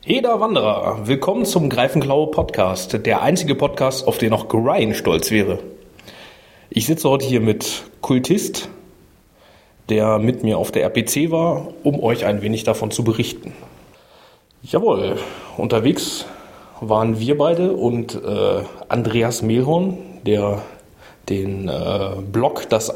Heder Wanderer, willkommen zum Greifenklaue Podcast, der einzige Podcast, auf den auch Ryan stolz wäre. Ich sitze heute hier mit Kultist, der mit mir auf der RPC war, um euch ein wenig davon zu berichten. Jawohl, unterwegs waren wir beide und Andreas Mehlhorn, der den Blog Das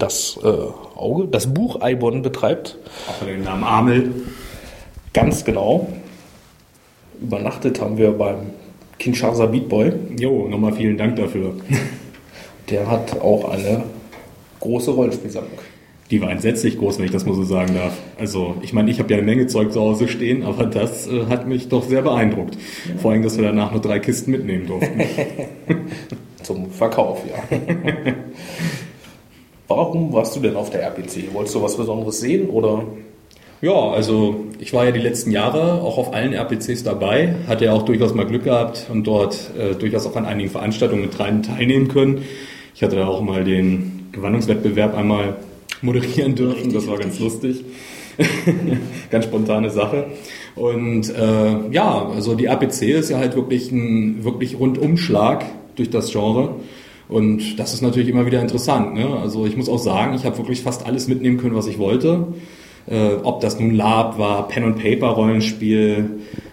Buch Eibon betreibt. Auch mit dem Namen Amel. Ganz genau. Übernachtet haben wir beim Kinshasa Beatboy. Jo, nochmal vielen Dank dafür. Der hat auch eine große Rollenspielsammlung. Die war entsetzlich groß, wenn ich das mal so sagen darf. Also, ich meine, ich habe ja eine Menge Zeug zu Hause stehen, aber das hat mich doch sehr beeindruckt. Ja. Vor allem, dass wir danach nur 3 Kisten mitnehmen durften. Zum Verkauf, ja. Warum warst du denn auf der RPC? Wolltest du was Besonderes sehen, oder? Ja, also ich war ja die letzten Jahre auch auf allen RPCs dabei, hatte ja auch durchaus mal Glück gehabt und dort durchaus auch an einigen Veranstaltungen mit teilnehmen können. Ich hatte da auch mal den Gewandungswettbewerb einmal moderieren dürfen, das war ganz lustig. Ganz spontane Sache. Und also die RPC ist ja halt wirklich ein Rundumschlag durch das Genre. Und das ist natürlich immer wieder interessant, ne? Also ich muss auch sagen, ich habe wirklich fast alles mitnehmen können, was ich wollte. Ob das nun LARP war, Pen-and-Paper-Rollenspiel,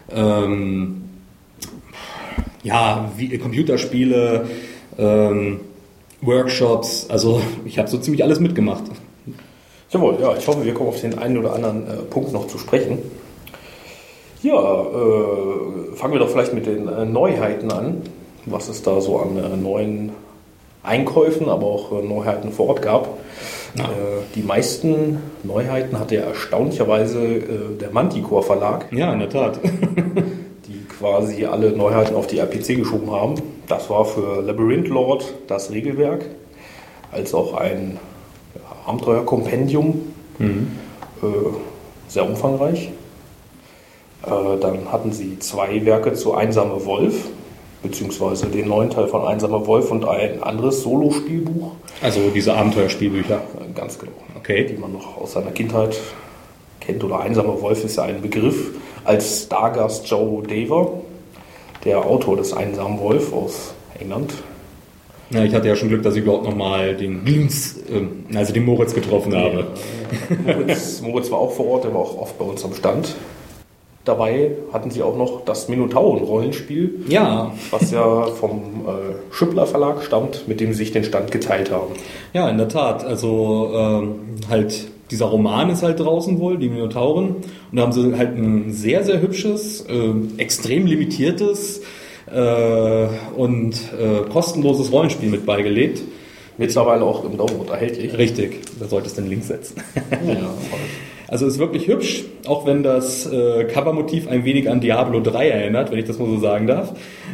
Computerspiele, Workshops, also ich habe so ziemlich alles mitgemacht. Jawohl, ja, ich hoffe, wir kommen auf den einen oder anderen Punkt noch zu sprechen. Ja, fangen wir doch vielleicht mit den Neuheiten an, was es da so an neuen Einkäufen, aber auch Neuheiten vor Ort gab. Ja. Die meisten Neuheiten hatte ja erstaunlicherweise der Manticore Verlag. Ja, in der Tat. Die quasi alle Neuheiten auf die RPC geschoben haben. Das war für Labyrinth Lord das Regelwerk, als auch ein Abenteuerkompendium. Sehr umfangreich. Dann hatten sie 2 Werke zu Einsame Wolf, beziehungsweise den neuen Teil von Einsamer Wolf und ein anderes Solo-Spielbuch. Also diese Abenteuerspielbücher? Ganz genau. Okay. Die man noch aus seiner Kindheit kennt. Oder Einsamer Wolf ist ja ein Begriff. Als Stargast Joe Dever, der Autor des Einsamen Wolf aus England. Ja, ich hatte ja schon Glück, dass ich überhaupt nochmal den Moritz getroffen habe. Moritz war auch vor Ort, der war auch oft bei uns am Stand. Dabei hatten sie auch noch das Minotauren-Rollenspiel, was ja vom Schüppler Verlag stammt, mit dem sie sich den Stand geteilt haben. Ja, in der Tat. Also dieser Roman ist halt draußen wohl, die Minotauren. Und da haben sie halt ein sehr, sehr hübsches, extrem limitiertes und kostenloses Rollenspiel mit beigelegt. Mittlerweile auch im Download erhältlich. Richtig, da solltest du den Link setzen. Ja, voll. Also ist wirklich hübsch, auch wenn das Covermotiv ein wenig an Diablo 3 erinnert, wenn ich das mal so sagen darf.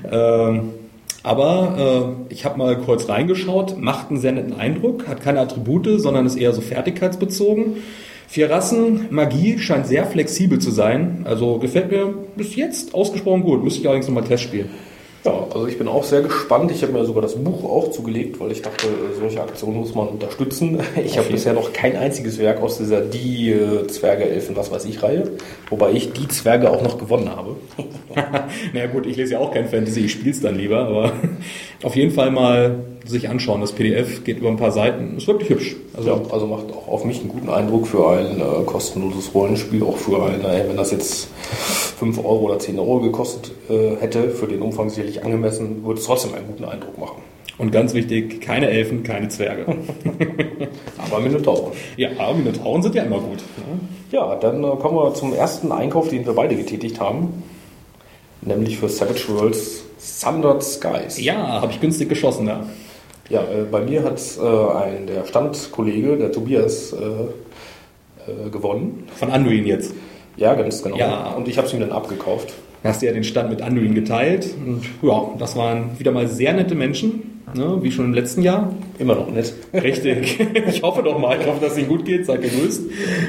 Aber ich habe mal kurz reingeschaut, macht einen sehr netten Eindruck, hat keine Attribute, sondern ist eher so fertigkeitsbezogen. 4 Rassen, Magie scheint sehr flexibel zu sein, also gefällt mir bis jetzt ausgesprochen gut, müsste ich allerdings nochmal Test spielen. Ja, also ich bin auch sehr gespannt. Ich habe mir sogar das Buch auch zugelegt, weil ich dachte, solche Aktionen muss man unterstützen. Ich habe bisher noch kein einziges Werk aus dieser Die Zwerge, Elfen, was weiß ich Reihe, wobei ich die Zwerge auch noch gewonnen habe. Naja gut, ich lese ja auch kein Fantasy, ich spiele es dann lieber, aber auf jeden Fall mal sich anschauen. Das PDF geht über ein paar Seiten, ist wirklich hübsch. Also macht auch auf mich einen guten Eindruck für ein kostenloses Rollenspiel, auch für wenn das jetzt 5 Euro oder 10 Euro gekostet hätte, für den Umfang sicherlich angemessen, würde es trotzdem einen guten Eindruck machen. Und ganz wichtig, keine Elfen, keine Zwerge. Aber Minotauren. Ja, Minotauren sind ja immer gut. Ja, dann kommen wir zum ersten Einkauf, den wir beide getätigt haben. Nämlich für Savage Worlds Sundered Skies. Ja, habe ich günstig geschossen da. Ja, bei mir hat der Standkollege, der Tobias, gewonnen. Von Anduin jetzt? Ja, ganz genau. Ja. Und ich habe es ihm dann abgekauft. Hast du ja den Stand mit Anduin geteilt. Und ja, das waren wieder mal sehr nette Menschen, ne, wie schon im letzten Jahr. Immer noch nett. Richtig. Ich hoffe doch mal, dass es Ihnen gut geht. Seid gegrüßt.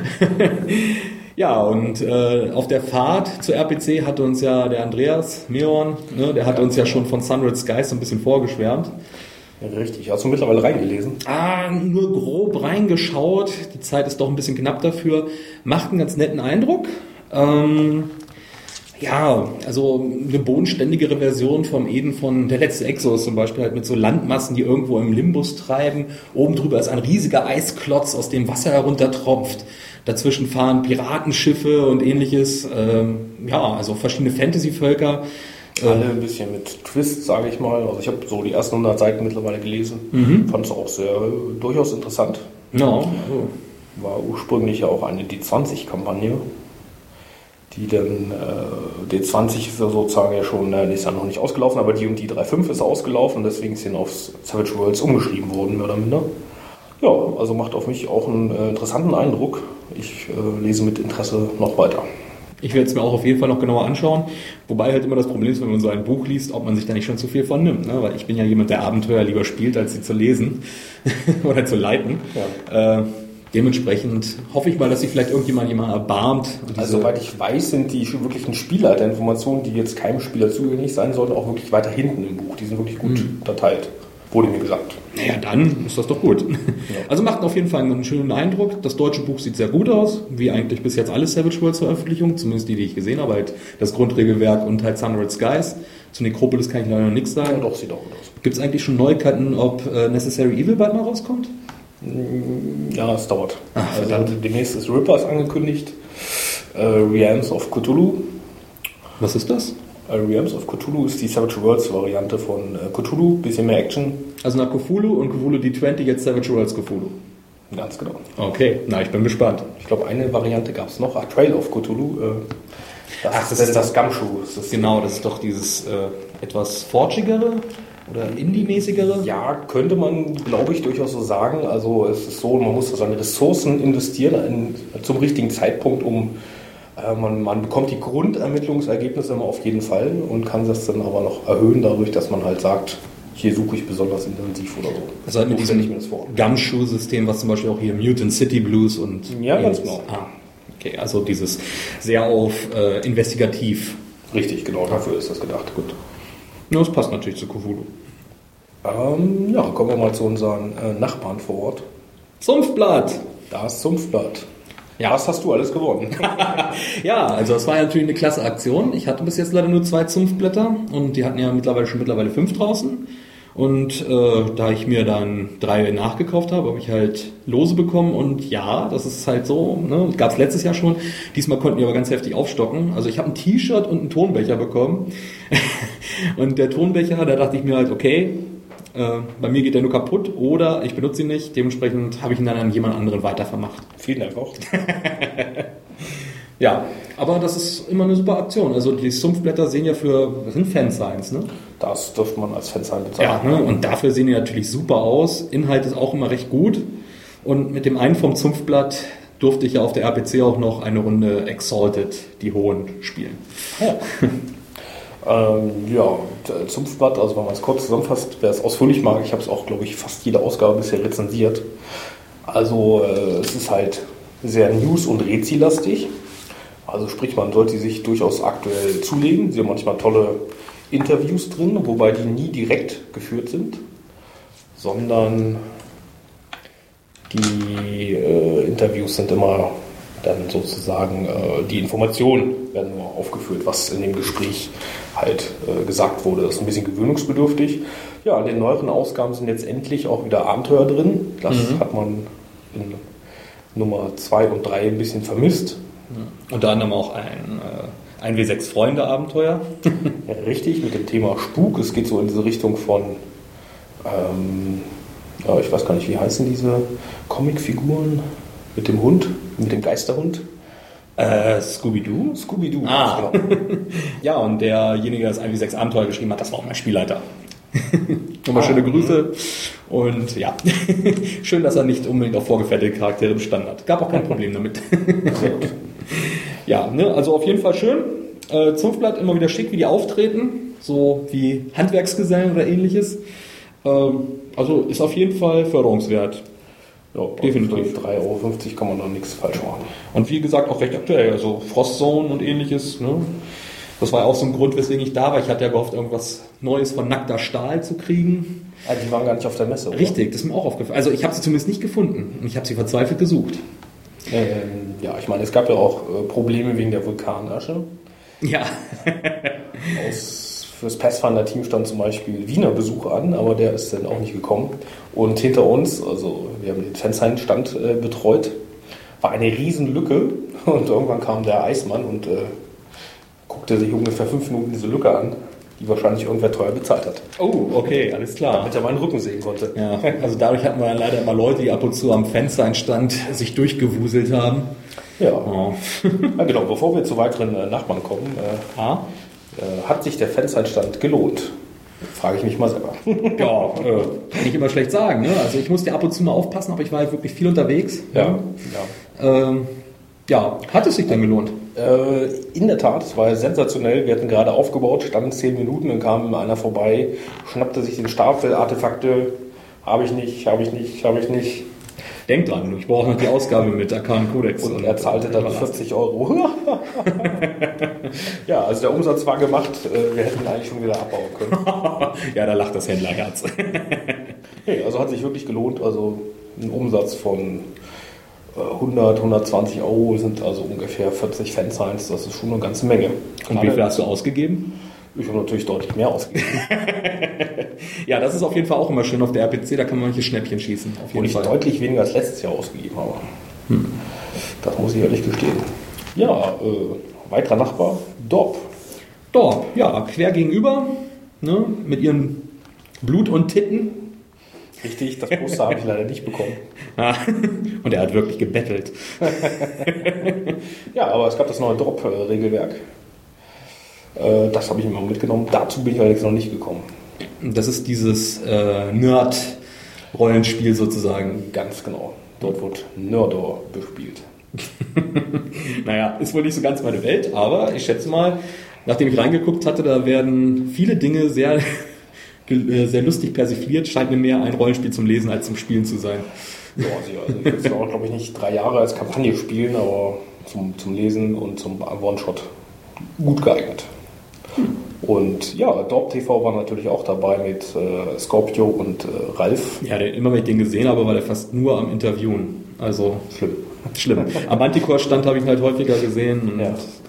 Ja, und auf der Fahrt zur RPC hatte uns ja der Andreas Mehlhorn, ne, der hat uns ja schon von Sundered Skies so ein bisschen vorgeschwärmt. Ja, richtig. Hast du mittlerweile reingelesen? Nur grob reingeschaut. Die Zeit ist doch ein bisschen knapp dafür. Macht einen ganz netten Eindruck. Ja, also eine bodenständigere Version vom Eden von Der letzte Exodus zum Beispiel, halt mit so Landmassen, die irgendwo im Limbus treiben. Oben drüber ist ein riesiger Eisklotz, aus dem Wasser heruntertropft. Dazwischen fahren Piratenschiffe und ähnliches. Also verschiedene Fantasy-Völker. Alle ein bisschen mit Twist, sage ich mal. Also ich habe so die ersten 100 Seiten mittlerweile gelesen. Fand es auch durchaus interessant. Ja. War ursprünglich ja auch eine D20-Kampagne, die dann, D20 ist ja sozusagen ja schon, die ist ja noch nicht ausgelaufen, aber die und die 3.5 ist ausgelaufen, deswegen ist sie auf Savage Worlds umgeschrieben worden, mehr oder minder. Ja, also macht auf mich auch einen interessanten Eindruck. Ich lese mit Interesse noch weiter. Ich werde es mir auch auf jeden Fall noch genauer anschauen, wobei halt immer das Problem ist, wenn man so ein Buch liest, ob man sich da nicht schon zu viel von nimmt, ne? Weil ich bin ja jemand, der Abenteuer lieber spielt, als sie zu lesen oder zu leiten. Ja. Dementsprechend hoffe ich mal, dass sich vielleicht jemand erbarmt. Also soweit ich weiß, sind die wirklichen Spielleiterinformationen, die jetzt keinem Spieler zugänglich sein sollten, auch wirklich weiter hinten im Buch. Die sind wirklich gut unterteilt, wurde mir gesagt. Naja, dann ist das doch gut. Ja. Also macht auf jeden Fall einen schönen Eindruck. Das deutsche Buch sieht sehr gut aus, wie eigentlich bis jetzt alle Savage Worlds Veröffentlichungen, zumindest die ich gesehen habe, halt das Grundregelwerk und halt Sunrise Skies. Zu Necropolis kann ich leider noch nichts sagen. Ja, doch, sieht auch gut aus. Gibt es eigentlich schon Neuigkeiten, ob Necessary Evil bald mal rauskommt? Ja, es dauert. Also demnächst ist Rippers angekündigt. Realms of Cthulhu. Was ist das? Realms of Cthulhu ist die Savage Worlds Variante von Cthulhu, bisschen mehr Action. Also nach Cthulhu und Cthulhu D20 jetzt Savage Worlds Cthulhu. Ganz genau. Okay, ich bin gespannt. Ich glaube, eine Variante gab es noch, Trail of Cthulhu. Das ist das Gumshoe. Genau, das ist doch dieses etwas forgigere oder Indie-mäßigere? Ja, könnte man, glaube ich, durchaus so sagen. Also es ist so, man muss seine Ressourcen investieren zum richtigen Zeitpunkt, man bekommt die Grundermittlungsergebnisse immer auf jeden Fall und kann das dann aber noch erhöhen, dadurch, dass man halt sagt, hier suche ich besonders intensiv oder so. Also halt mit diesem Gumshoe-System, was zum Beispiel auch hier Mutant City Blues und... Ja, ganz genau. Okay, also dieses sehr auf investigativ. Richtig, genau, dafür ist das gedacht. Gut. Ja, das passt natürlich zu Cthulhu. Kommen wir mal zu unseren Nachbarn vor Ort. Zunftblatt! Das Zunftblatt. Ja. Was hast du alles gewonnen? Ja, also das war ja natürlich eine klasse Aktion. Ich hatte bis jetzt leider nur 2 Zunftblätter und die hatten ja mittlerweile 5 draußen. Und da ich mir dann 3 nachgekauft habe ich halt Lose bekommen. Und ja, das ist halt so, ne? Gab es letztes Jahr schon. Diesmal konnten wir aber ganz heftig aufstocken. Also ich habe ein T-Shirt und einen Tonbecher bekommen. Und der Tonbecher, da dachte ich mir halt, okay, bei mir geht der nur kaputt oder ich benutze ihn nicht. Dementsprechend habe ich ihn dann an jemand anderen weitervermacht. Vielen Dank auch. Ja, aber das ist immer eine super Aktion. Also die Sumpfblätter sehen ja das sind Fansigns, ne? Das dürfte man als Fansign bezeichnen. Ja, ne? Und dafür sehen die natürlich super aus. Inhalt ist auch immer recht gut. Und mit dem einen vom Zunftblatt durfte ich ja auf der RPC auch noch eine Runde Exalted, die Hohen, spielen. Ja. Zunftblatt, also wenn man es kurz zusammenfasst, wer es ausführlich mag, ich habe es auch, glaube ich, fast jede Ausgabe bisher rezensiert. Also es ist halt sehr news- und rätsellastig. Also sprich, man sollte sich durchaus aktuell zulegen. Sie haben manchmal tolle Interviews drin, wobei die nie direkt geführt sind, sondern die Interviews sind immer dann sozusagen, die Informationen werden nur aufgeführt, was in dem Gespräch halt gesagt wurde. Das ist ein bisschen gewöhnungsbedürftig. Ja, in den neueren Ausgaben sind jetzt endlich auch wieder Abenteuer drin. Das hat man in Nummer 2 und 3 ein bisschen vermisst. Unter anderem auch ein W6 Freunde-Abenteuer. Ja, richtig, mit dem Thema Spuk. Es geht so in diese Richtung von, ich weiß gar nicht, wie heißen diese Comicfiguren mit dem Hund, mit dem Geisterhund? Scooby-Doo? Scooby-Doo, genau. Ja, und derjenige, der das 1W6 Abenteuer geschrieben hat, das war auch mein Spielleiter. Nochmal schöne Grüße. Und ja, schön, dass er nicht unbedingt auf vorgefertigte Charaktere bestanden hat. Gab auch kein Problem damit. Ja, ne, also auf jeden Fall schön. Zunftblatt immer wieder schick, wie die auftreten. So wie Handwerksgesellen oder ähnliches. Also ist auf jeden Fall förderungswert. Ja, definitiv. 3,50 € kann man da nichts falsch machen. Und wie gesagt, auch recht aktuell. Also Frostzone und ähnliches. Ne? Das war ja auch so ein Grund, weswegen ich da war. Ich hatte ja gehofft, irgendwas Neues von Nackter Stahl zu kriegen. Also die waren gar nicht auf der Messe, oder? Richtig, das ist mir auch aufgefallen. Also ich habe sie zumindest nicht gefunden. Und ich habe sie verzweifelt gesucht. Ja, ich meine, es gab ja auch Probleme wegen der Vulkanasche. Ja. Fürs Pathfinder-Team stand zum Beispiel Wiener Besuch an, aber der ist dann auch nicht gekommen. Und hinter uns, also wir haben den Fansign-Stand betreut, war eine Riesenlücke und irgendwann kam der Eismann und guckte sich ungefähr 5 Minuten diese Lücke an, die wahrscheinlich irgendwer teuer bezahlt hat. Oh, okay, alles klar. Damit er meinen Rücken sehen konnte. Ja, also dadurch hatten wir dann leider immer Leute, die ab und zu am Fansign-Stand sich durchgewuselt haben. Ja. Ja, genau. Bevor wir zu weiteren Nachbarn kommen, hat sich der Fansign-Stand gelohnt? Frage ich mich mal selber. Ja, kann ich immer schlecht sagen. Ne? Also ich musste ab und zu mal aufpassen, aber ich war halt wirklich viel unterwegs. Ja. Hat es sich denn gelohnt? In der Tat, es war sensationell. Wir hatten gerade aufgebaut, standen 10 Minuten, dann kam einer vorbei, schnappte sich den Stapel, Artefakte, habe ich nicht. Denk dran, ich brauche noch die Ausgabe mit Arcane Codex. Und er zahlte dann 40 €. Ja, also der Umsatz war gemacht, wir hätten eigentlich schon wieder abbauen können. Ja, da lacht das Händlerherz. Nee, also hat sich wirklich gelohnt, also ein Umsatz von 100, 120 € sind also ungefähr 40 Fansigns, das ist schon eine ganze Menge. Und wie viel hast du ausgegeben? Ich habe natürlich deutlich mehr ausgegeben. Ja, das ist auf jeden Fall auch immer schön auf der RPC, da kann man manche Schnäppchen schießen. Auf jeden Und ich Fall. deutlich weniger als letztes Jahr ausgegeben habe. Das muss ich ehrlich gestehen. Ja, weiterer Nachbar, Dorp. Dorp, ja, quer gegenüber, ne, mit ihren Blut und Titten. Richtig, das Poster habe ich leider nicht bekommen. Und er hat wirklich gebettelt. Ja, aber es gab das neue Dorp-Regelwerk. Das habe ich mir mal mitgenommen. Dazu bin ich allerdings noch nicht gekommen. Das ist dieses Nerd-Rollenspiel sozusagen. Ganz genau. Dort wird Nerdor bespielt. Naja, ist wohl nicht so ganz meine Welt, aber ich schätze mal, nachdem ich reingeguckt hatte, da werden viele Dinge sehr, sehr lustig persifliert. Scheint mir mehr ein Rollenspiel zum Lesen als zum Spielen zu sein. Ja, also ich will es auch, glaube ich, nicht 3 Jahre als Kampagne spielen, aber zum Lesen und zum One-Shot gut geeignet. Und ja, Dorp TV war natürlich auch dabei mit Scorpio und Ralf. Ja, immer wenn ich den gesehen habe, war der fast nur am Interviewen. Also schlimm. Am Manticore-Stand habe ich ihn halt häufiger gesehen. Und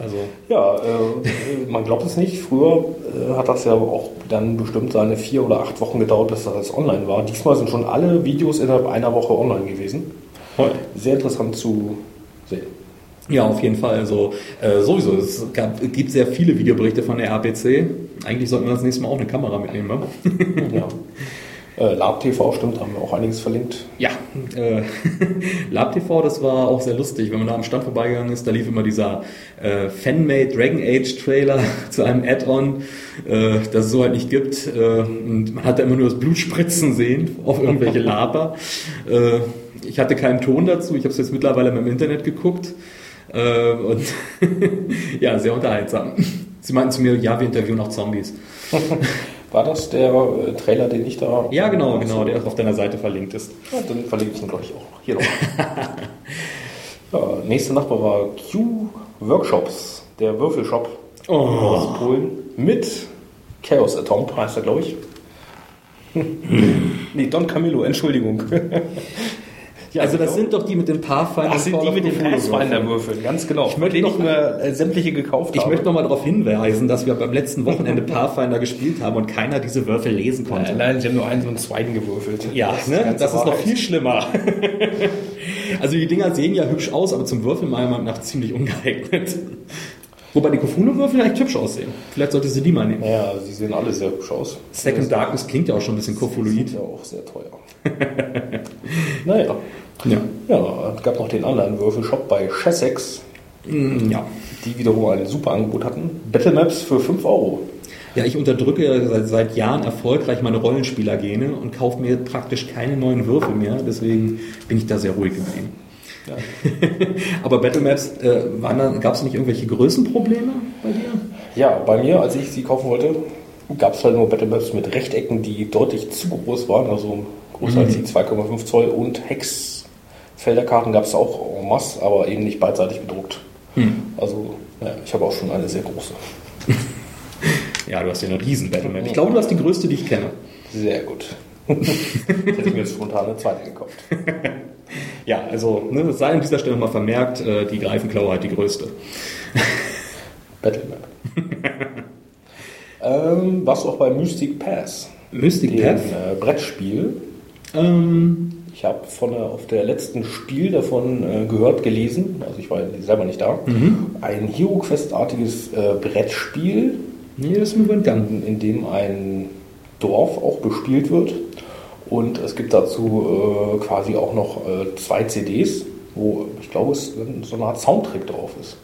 man glaubt es nicht. Früher hat das ja auch dann bestimmt seine 4 oder 8 Wochen gedauert, bis das online war. Diesmal sind schon alle Videos innerhalb einer Woche online gewesen. Sehr interessant zu sehen. Ja, auf jeden Fall. Also sowieso, es gibt sehr viele Videoberichte von der RPC. Eigentlich sollten wir das nächste Mal auch eine Kamera mitnehmen, ne? Ja. Lab TV, stimmt, haben wir auch einiges verlinkt. Ja, Lab TV, das war auch sehr lustig. Wenn man da am Stand vorbeigegangen ist, da lief immer dieser Fan-Made Dragon Age Trailer zu einem Add-on, das es so halt nicht gibt. Und man hat da immer nur das Blut spritzen sehen auf irgendwelche Laber. Ich hatte keinen Ton dazu, ich habe es jetzt mittlerweile im Internet geguckt. Und ja, sehr unterhaltsam. Sie meinten zu mir, ja, wir interviewen auch Zombies. War das der Trailer, den ich da... Ja, genau, der auf deiner Seite verlinkt ist. Ja, dann verlinke ich ihn, glaube ich, auch noch. Hier noch. Ja, nächster Nachbar war Q-Workshops, der Würfelshop aus Polen mit Chaos Atom, heißt er, glaube ich. Nee, Don Camillo, Entschuldigung. Ja, also das sind doch die mit den Pathfinder. Das sind die mit den Pathfinder-Würfeln, ganz genau. Ich möchte nicht nur sämtliche gekauft haben. Ich möchte noch mal darauf hinweisen, dass wir beim letzten Wochenende Pathfinder gespielt haben und keiner diese Würfel lesen konnte. Nein, sie haben nur einen so einen zweiten gewürfelt. Ja, das ist noch viel schlimmer. Also die Dinger sehen ja hübsch aus, aber zum Würfeln meiner Meinung nach ziemlich ungeeignet. Wobei die Cthulhu-Würfel echt hübsch aussehen. Vielleicht sollte sie die mal nehmen. Ja, sie sehen alle sehr hübsch aus. Second Darkness klingt ja auch schon ein bisschen Cthulhuid. Ist ja auch sehr teuer. Naja. Ja, es gab noch den anderen Würfelshop bei Chessex. Ja. Die wiederum ein super Angebot hatten. Battlemaps für 5 €. Ja, ich unterdrücke seit Jahren erfolgreich meine Rollenspielergene und kaufe mir praktisch keine neuen Würfel mehr. Deswegen bin ich da sehr ruhig geblieben. Ja. Aber Battlemaps, gab es nicht irgendwelche Größenprobleme bei dir? Ja, bei mir, als ich sie kaufen wollte, gab es halt nur Battlemaps mit Rechtecken, die deutlich zu groß waren, also größer als die 2,5 Zoll, und Hexfelderkarten gab es auch en masse, aber eben nicht beidseitig bedruckt. Also, ja, ich habe auch schon eine sehr große. Ja, du hast ja eine riesen Battlemap. Ich glaube, du hast die größte, die ich kenne. Sehr gut. Jetzt hätte ich mir jetzt spontan eine zweite gekauft. Ja, also, es sei an dieser Stelle mal vermerkt, die Greifenklaue hat die größte. Battlemaps. Was auch bei Mystic Pass. Mystic Path? Brettspiel. Ich habe auf der letzten Spiel davon gehört, gelesen, also ich war selber nicht da, ein Hero Quest-artiges Brettspiel, Nee, das ist mir bekannt. in dem ein Dorf auch bespielt wird. Und es gibt dazu quasi auch noch 2 CDs, wo ich glaube, es so eine Art Soundtrack drauf ist.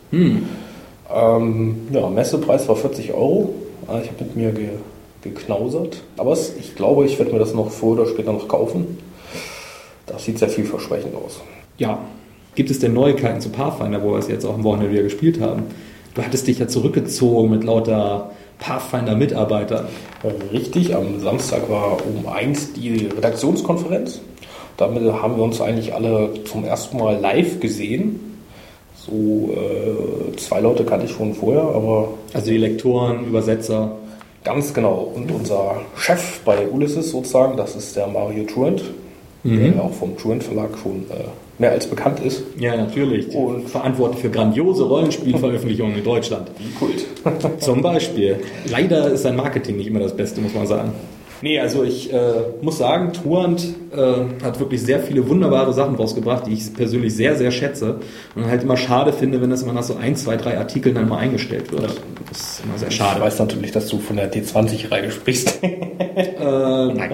Messepreis war 40 Euro. Ich habe mit mir geknausert. Aber ich glaube, ich werde mir das noch früher oder später noch kaufen. Das sieht sehr vielversprechend aus. Ja. Gibt es denn Neuigkeiten zu Pathfinder, wo wir es jetzt auch am Wochenende wieder gespielt haben? Du hattest dich ja zurückgezogen mit lauter Pathfinder-Mitarbeitern. Richtig, am Samstag war um 1 die Redaktionskonferenz. Damit haben wir uns eigentlich alle zum ersten Mal live gesehen. So 2 Leute kannte ich schon vorher, aber... Also die Lektoren, Übersetzer. Ganz genau. Und unser Chef bei Ulysses sozusagen, das ist der Mario Truant, der ja auch vom Truant Verlag schon mehr als bekannt ist. Ja, natürlich. Und verantwortlich für grandiose Rollenspielveröffentlichungen in Deutschland. Wie Kult. Zum Beispiel. Leider ist sein Marketing nicht immer das Beste, muss man sagen. Nee, also ich muss sagen, Truant hat wirklich sehr viele wunderbare Sachen rausgebracht, die ich persönlich sehr, sehr schätze. Und halt immer schade finde, wenn das immer nach so 1, 2, 3 Artikeln dann mal eingestellt wird. Das ist immer sehr schade. Ich weiß natürlich, dass du von der D20-Reihe sprichst. Nein.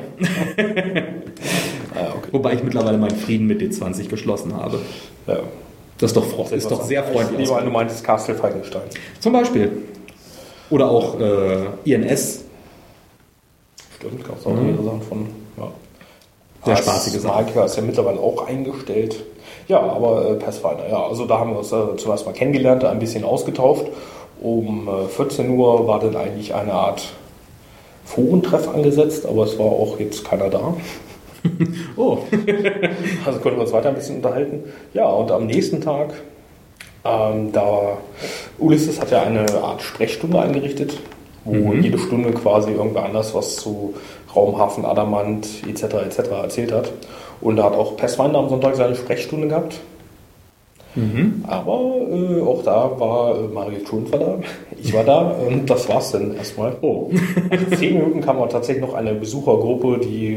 Okay. Wobei ich mittlerweile meinen Frieden mit D20 geschlossen habe. Ja. Das ist doch sehr freundlich. Ich nehme an, du meintest Castle Falkenstein. Zum Beispiel. Oder auch INS. Stimmt, gab es auch mehrere Sachen von. Ja. Sehr spaßige Sachen. Magica ist ja mittlerweile auch eingestellt. Ja, aber Pathfinder, ja, also da haben wir uns zuerst mal kennengelernt, ein bisschen ausgetauscht. Um 14 Uhr war dann eigentlich eine Art Forentreff angesetzt, aber es war auch jetzt keiner da. Oh. Also konnten wir uns weiter ein bisschen unterhalten. Ja, und am nächsten Tag, Ulysses hat ja eine Art Sprechstunde eingerichtet, wo jede Stunde quasi irgendwer anders was zu Raumhafen, Adamant etc. erzählt hat. Und da hat auch Pathfinder am Sonntag seine Sprechstunde gehabt. Aber auch da war Mario Truant da. Ich war da und das war's dann erstmal. Oh. Nach 10 Minuten kam auch tatsächlich noch eine Besuchergruppe, die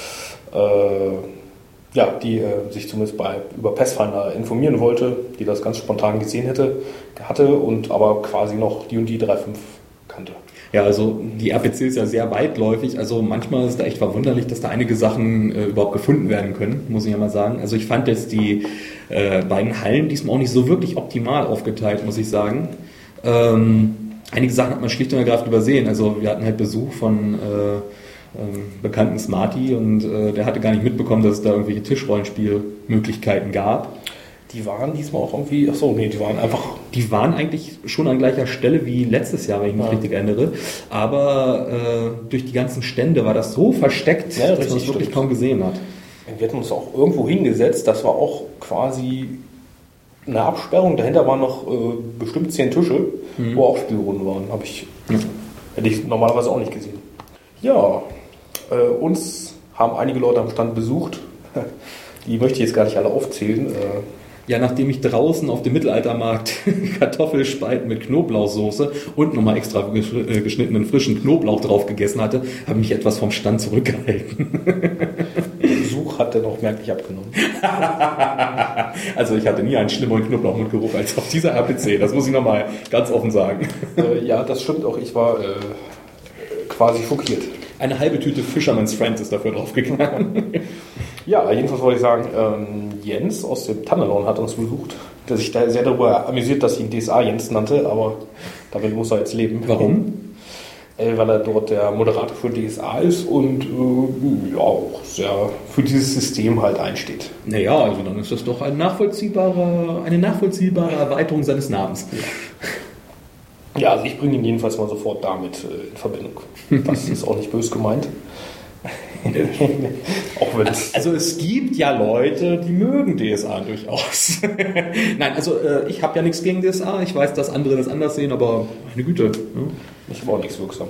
sich zumindest über Pathfinder informieren wollte, die das ganz spontan gesehen hatte und aber quasi noch die und die 3.5 kannte. Ja, also die RPC ist ja sehr weitläufig, also manchmal ist da echt verwunderlich, dass da einige Sachen überhaupt gefunden werden können, muss ich ja mal sagen. Also ich fand jetzt die beiden Hallen diesmal auch nicht so wirklich optimal aufgeteilt, muss ich sagen. Einige Sachen hat man schlicht und ergreifend übersehen. Also wir hatten halt Besuch von bekannten Smarty und der hatte gar nicht mitbekommen, dass es da irgendwelche Tischrollenspielmöglichkeiten gab. Die waren diesmal auch irgendwie, die waren eigentlich schon an gleicher Stelle wie letztes Jahr, wenn ich mich richtig erinnere, aber durch die ganzen Stände war das so versteckt, dass man es wirklich kaum gesehen hat. Wir hatten uns auch irgendwo hingesetzt, das war auch quasi eine Absperrung, dahinter waren noch bestimmt 10 Tische, wo auch Spielrunden waren, hätte ich normalerweise auch nicht gesehen. Ja, uns haben einige Leute am Stand besucht, die möchte ich jetzt gar nicht alle aufzählen. Ja, nachdem ich draußen auf dem Mittelaltermarkt Kartoffelspalten mit Knoblauchsoße und nochmal extra geschnittenen frischen Knoblauch drauf gegessen hatte, habe ich mich etwas vom Stand zurückgehalten. Der Besuch hat dann auch merklich abgenommen. Also ich hatte nie einen schlimmeren Knoblauchmundgeruch als auf dieser RPC, das muss ich nochmal ganz offen sagen. Ja, das stimmt auch, ich war quasi schockiert. Eine halbe Tüte Fisherman's Friend ist dafür draufgegangen. Ja, jedenfalls wollte ich sagen, Jens aus dem Tannelon hat uns besucht, der sich da sehr darüber amüsiert, dass ich ihn DSA Jens nannte, aber damit muss er jetzt leben. Warum? Weil er dort der Moderator für DSA ist und auch sehr für dieses System halt einsteht. Naja, also dann ist das doch eine nachvollziehbare Erweiterung seines Namens. Ja, also ich bringe ihn jedenfalls mal sofort damit in Verbindung. Das ist auch nicht böse gemeint. Auch wenn's also es gibt ja Leute, die mögen DSA durchaus. Nein, also ich habe ja nichts gegen DSA. Ich weiß, dass andere das anders sehen, aber meine Güte. Ne? Ich habe auch nichts Wirksames.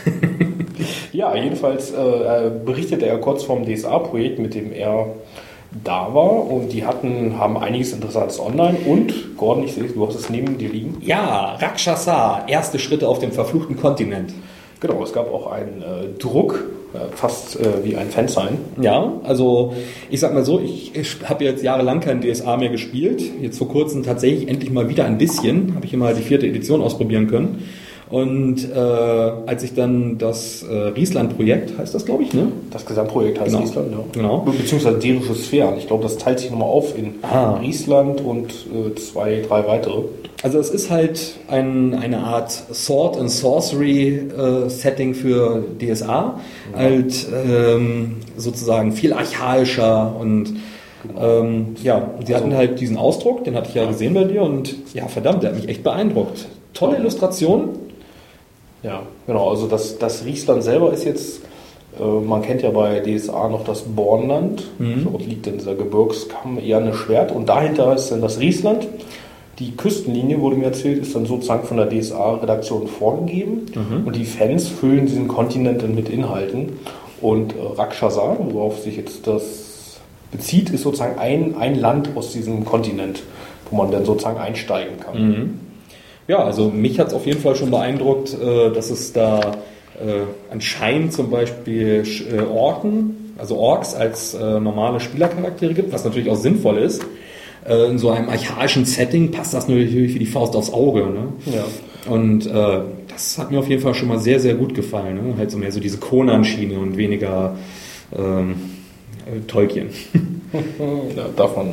Ja, jedenfalls berichtete er kurz vom DSA-Projekt, mit dem er da war und die haben einiges Interessantes online und, Gordon, ich sehe, du hast es neben dir liegen. Ja, Rakshasa, erste Schritte auf dem verfluchten Kontinent. Genau, es gab auch einen Druck, fast wie ein Fansign. Ja, also ich sag mal so, ich habe jetzt jahrelang kein DSA mehr gespielt. Jetzt vor kurzem tatsächlich endlich mal wieder ein bisschen. Habe ich immer die 4. Edition ausprobieren können. Und als ich dann das Riesland-Projekt, heißt das, glaube ich, ne? Das Gesamtprojekt heißt Genau. Riesland, ja. Genau. Beziehungsweise Derische Sphären. Ich glaube, das teilt sich nochmal auf in Riesland und 2, 3 weitere. Also es ist halt eine Art Sword and Sorcery Setting für DSA, halt sozusagen viel archaischer und sie hatten halt diesen Ausdruck, den hatte ich ja gesehen bei dir und ja verdammt, der hat mich echt beeindruckt. Tolle Illustration. Ja, genau, also das Riesland selber ist jetzt, man kennt ja bei DSA noch das Bornland, dort liegt in dieser Gebirgskamm eher ein Schwert und dahinter ist dann das Riesland. Die Küstenlinie, wurde mir erzählt, ist dann sozusagen von der DSA-Redaktion vorgegeben und die Fans füllen diesen Kontinent dann mit Inhalten. Und Rakshasa, worauf sich jetzt das bezieht, ist sozusagen ein Land aus diesem Kontinent, wo man dann sozusagen einsteigen kann. Ja, also mich hat es auf jeden Fall schon beeindruckt, dass es da anscheinend zum Beispiel Orks als normale Spielercharaktere gibt, was natürlich auch sinnvoll ist. In so einem archaischen Setting passt das natürlich wie die Faust aufs Auge. Ne? Ja. Und das hat mir auf jeden Fall schon mal sehr, sehr gut gefallen. Ne? Halt so mehr so diese Conan-Schiene und weniger Tolkien. Ja, davon,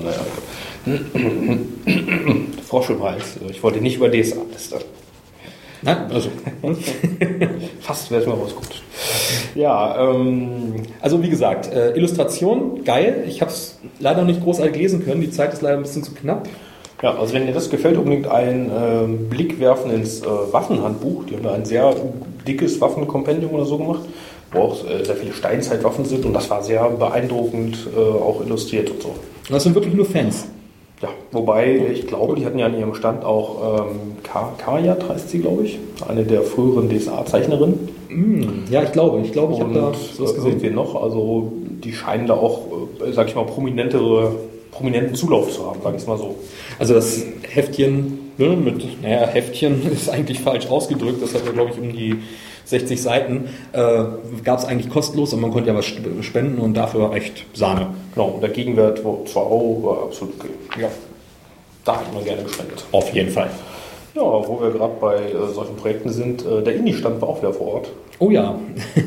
Frosch im Hals. Ich wollte nicht über DSA lästern. Nein, also. Fast wäre es mal rausgeguckt. Ja, also wie gesagt, Illustration, geil. Ich habe es leider noch nicht großartig lesen können. Die Zeit ist leider ein bisschen zu knapp. ja, also wenn dir das gefällt, unbedingt einen Blick werfen ins Waffenhandbuch. Die haben da ein sehr dickes Waffenkompendium oder so gemacht, wo auch sehr viele Steinzeitwaffen sind und das war sehr beeindruckend auch illustriert und so. Das sind wirklich nur Fans. Ja, wobei ich glaube, die hatten ja an ihrem Stand auch Kajat heißt sie, glaube ich, eine der früheren DSA-Zeichnerinnen. Ja, ich glaube, ich habe da sowas gesehen. Wir noch, also die scheinen da auch, sag ich mal, prominenten Zulauf zu haben, sag ich mal so. Also das Heftchen, Heftchen ist eigentlich falsch ausgedrückt, das hat ja, glaube ich, um die 60 Seiten, gab es eigentlich kostenlos und man konnte ja was spenden und dafür echt Sahne. Genau, und der Gegenwert war 2 Euro, war absolut okay. Ja, da hat man gerne gespendet. Auf jeden Fall. Ja, wo wir gerade bei solchen Projekten sind, der Indie-Stand war auch wieder vor Ort. Oh ja.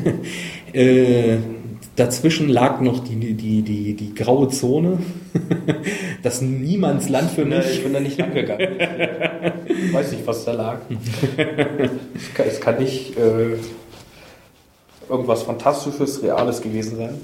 Dazwischen lag noch die graue Zone. Das Niemandsland für mich. Ich bin da nicht lang gegangen. Ich weiß nicht, was da lag. Es kann nicht irgendwas Fantastisches, Reales gewesen sein.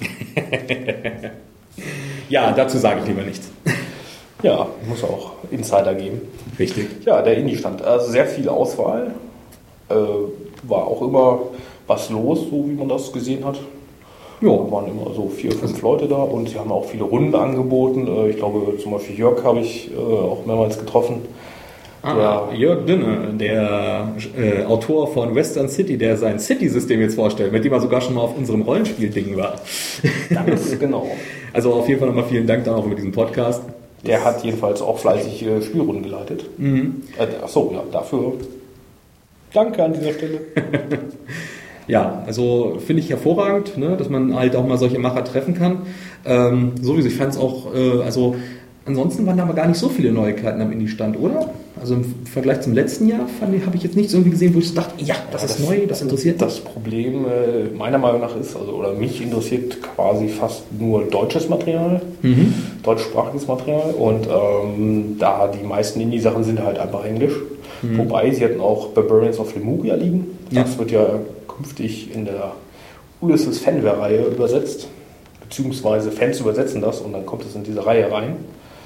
Ja, dazu sage ich lieber nichts. Ja, muss auch Insider geben. Richtig. Ja, der Indie-Stand. Also sehr viel Auswahl. War auch immer was los, so wie man das gesehen hat. Ja, waren immer so 4, 5 Leute da und sie haben auch viele Runden angeboten. Ich glaube, zum Beispiel Jörg habe ich auch mehrmals getroffen. Jörg Dünne, der Autor von Western City, der sein City-System jetzt vorstellt, mit dem er sogar schon mal auf unserem Rollenspiel-Ding war. Ganz genau. Also auf jeden Fall nochmal vielen Dank dann auch über diesen Podcast. Der hat jedenfalls auch fleißig Spielrunden geleitet. Achso, ja, dafür danke an dieser Stelle. Ja, also finde ich hervorragend, ne, dass man halt auch mal solche Macher treffen kann. Sowieso, ich fand es auch, ansonsten waren da aber gar nicht so viele Neuigkeiten am Indie-Stand, oder? Also im Vergleich zum letzten Jahr habe ich jetzt nichts irgendwie gesehen, wo ich dachte, ja, das ist neu, das interessiert mich. Das Problem meiner Meinung nach ist, oder mich interessiert quasi fast nur deutsches Material, deutschsprachiges Material und da die meisten Indie-Sachen sind halt einfach Englisch. Wobei, sie hatten auch Barbarians of Lemuria liegen. Das wird ja künftig in der Ulysses Fanware-Reihe übersetzt, beziehungsweise Fans übersetzen das und dann kommt es in diese Reihe rein.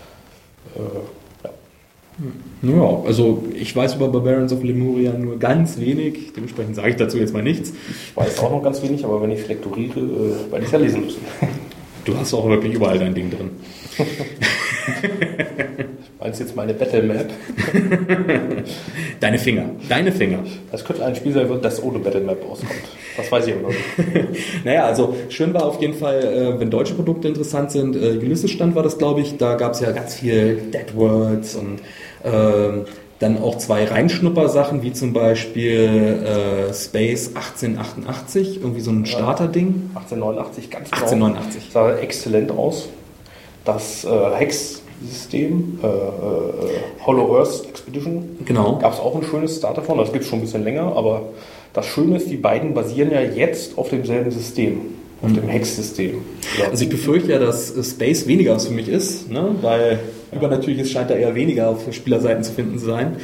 Ja, also ich weiß über Barbarians of Lemuria nur ganz wenig, dementsprechend sage ich dazu jetzt mal nichts. Ich weiß auch noch ganz wenig, aber wenn ich es lektoriere, werde ich es ja lesen müssen. Du hast auch wirklich überall dein Ding drin. Ich Meinst du jetzt meine Battle Map? Deine Finger. Das könnte ein Spiel sein, das ohne Battle Map auskommt. Das weiß ich aber noch nicht. Naja, also schön war auf jeden Fall, wenn deutsche Produkte interessant sind. Ulysses Stand war das, glaube ich. Da gab es ja ganz viel Dead Words und dann auch 2 Reinschnupper-Sachen, wie zum Beispiel Space 1888, irgendwie so ein Starter-Ding. 1889, ganz genau. 1889. Sah exzellent aus. Das Hex-System, Hollow Earth Expedition, Genau. gab es auch ein schönes Starter von. Das gibt es schon ein bisschen länger, aber das Schöne ist, die beiden basieren ja jetzt auf demselben System, auf dem Hex-System. Ja. Also ich befürchte ja, dass Space weniger was für mich ist, ne? Weil Übernatürliches scheint da eher weniger auf Spielerseiten zu finden zu sein.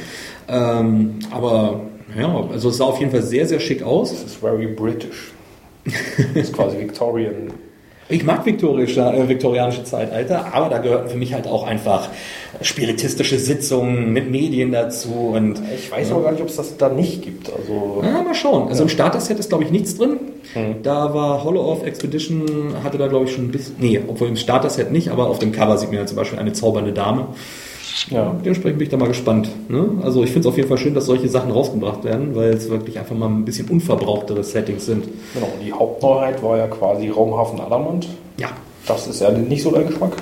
Aber ja, also es sah auf jeden Fall sehr, sehr schick aus. Das ist very British. Das ist quasi Victorian. Ich mag viktorianische Zeitalter, aber da gehörten für mich halt auch einfach spiritistische Sitzungen mit Medien dazu. Und Ich weiß aber gar nicht, ob es das da nicht gibt. Also, mal schauen. Also im Starter-Set ist, glaube ich, nichts drin. Da war Hollow Earth Expedition, hatte da, glaube ich, schon ein bisschen... Nee, obwohl im Starter-Set nicht, aber auf dem Cover sieht man ja zum Beispiel eine zaubernde Dame. ja. Dementsprechend bin ich da mal gespannt. Ne? Also ich finde es auf jeden Fall schön, dass solche Sachen rausgebracht werden, weil es wirklich einfach mal ein bisschen unverbrauchtere Settings sind. Genau, die Hauptneuheit war ja quasi Raumhafen Adamant. Ja. Das ist ja nicht so dein Geschmack.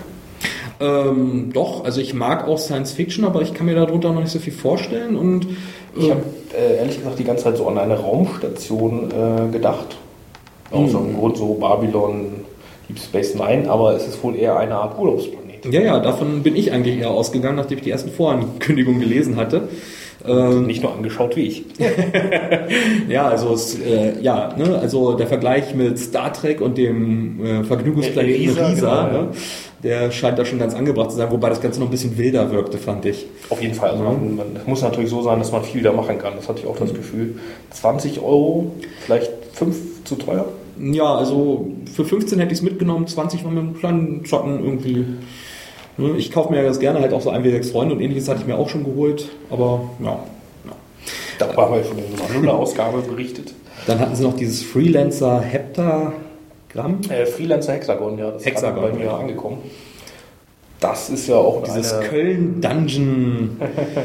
Doch, also ich mag auch Science Fiction, aber ich kann mir darunter noch nicht so viel vorstellen. Und Ich habe ehrlich gesagt die ganze Zeit so an eine Raumstation gedacht. Aus so einem Grund so Babylon, Deep Space Nine, aber es ist wohl eher eine Art Urlaubsplanet. ja, davon bin ich eigentlich eher ausgegangen, nachdem ich die ersten Vorankündigungen gelesen hatte. Nicht nur angeschaut wie ich. Ja, also also der Vergleich mit Star Trek und dem Vergnügungsplaneten Risa, genau, ne? Der scheint da schon ganz angebracht zu sein, wobei das Ganze noch ein bisschen wilder wirkte, fand ich. Auf jeden Fall. Also man muss natürlich so sein, dass man viel da machen kann. Das hatte ich auch das Gefühl. 20 €, vielleicht 5 zu teuer. Ja, also für 15 hätte ich es mitgenommen, 20 war mir einen kleinen Zocken irgendwie. Ne? Ich kaufe mir ja das gerne halt auch so 1W6 Freunde und ähnliches hatte ich mir auch schon geholt, aber ja. Darüber haben wir von der Nuller-Ausgabe berichtet. Dann hatten sie noch dieses Freelancer Heptagramm. Freelancer Hexagon, ja, das ist bei mir angekommen. Das ist ja auch dieses Köln-Dungeon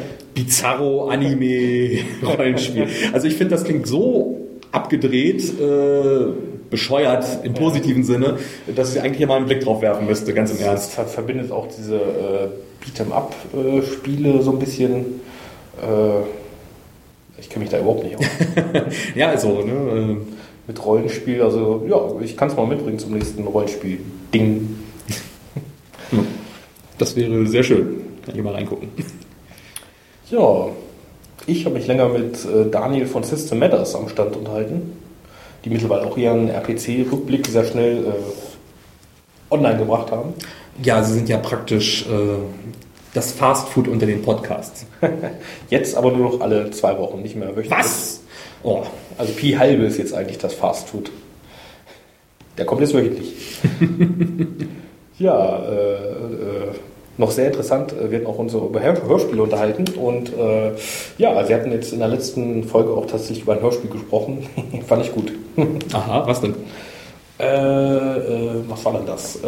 Bizarro-Anime-Rollenspiel. Also ich finde, das klingt so abgedreht, bescheuert im positiven Sinne, dass ich eigentlich mal einen Blick drauf werfen müsste, ganz im Ernst. Das verbindet auch diese Beat'em-up-Spiele so ein bisschen. Ich kenne mich da überhaupt nicht aus. Ja, also, ne? Mit Rollenspiel, also ja, ich kann es mal mitbringen zum nächsten Rollenspiel-Ding. Das wäre sehr schön. Kann ich mal reingucken. Ja, ich habe mich länger mit Daniel von System Matters am Stand unterhalten, die mittlerweile auch ihren RPC-Rückblick sehr schnell online gebracht haben. Ja, sie sind ja praktisch das Fastfood unter den Podcasts. Jetzt aber nur noch alle 2 Wochen, nicht mehr wöchentlich. Was? Oh. Also Pi halbe ist jetzt eigentlich das Fastfood. Der kommt jetzt wöchentlich. Ja, noch sehr interessant, wir hatten auch unsere über Hörspiele unterhalten und ja, sie hatten jetzt in der letzten Folge auch tatsächlich über ein Hörspiel gesprochen. Fand ich gut. Aha, was denn? Was war denn das?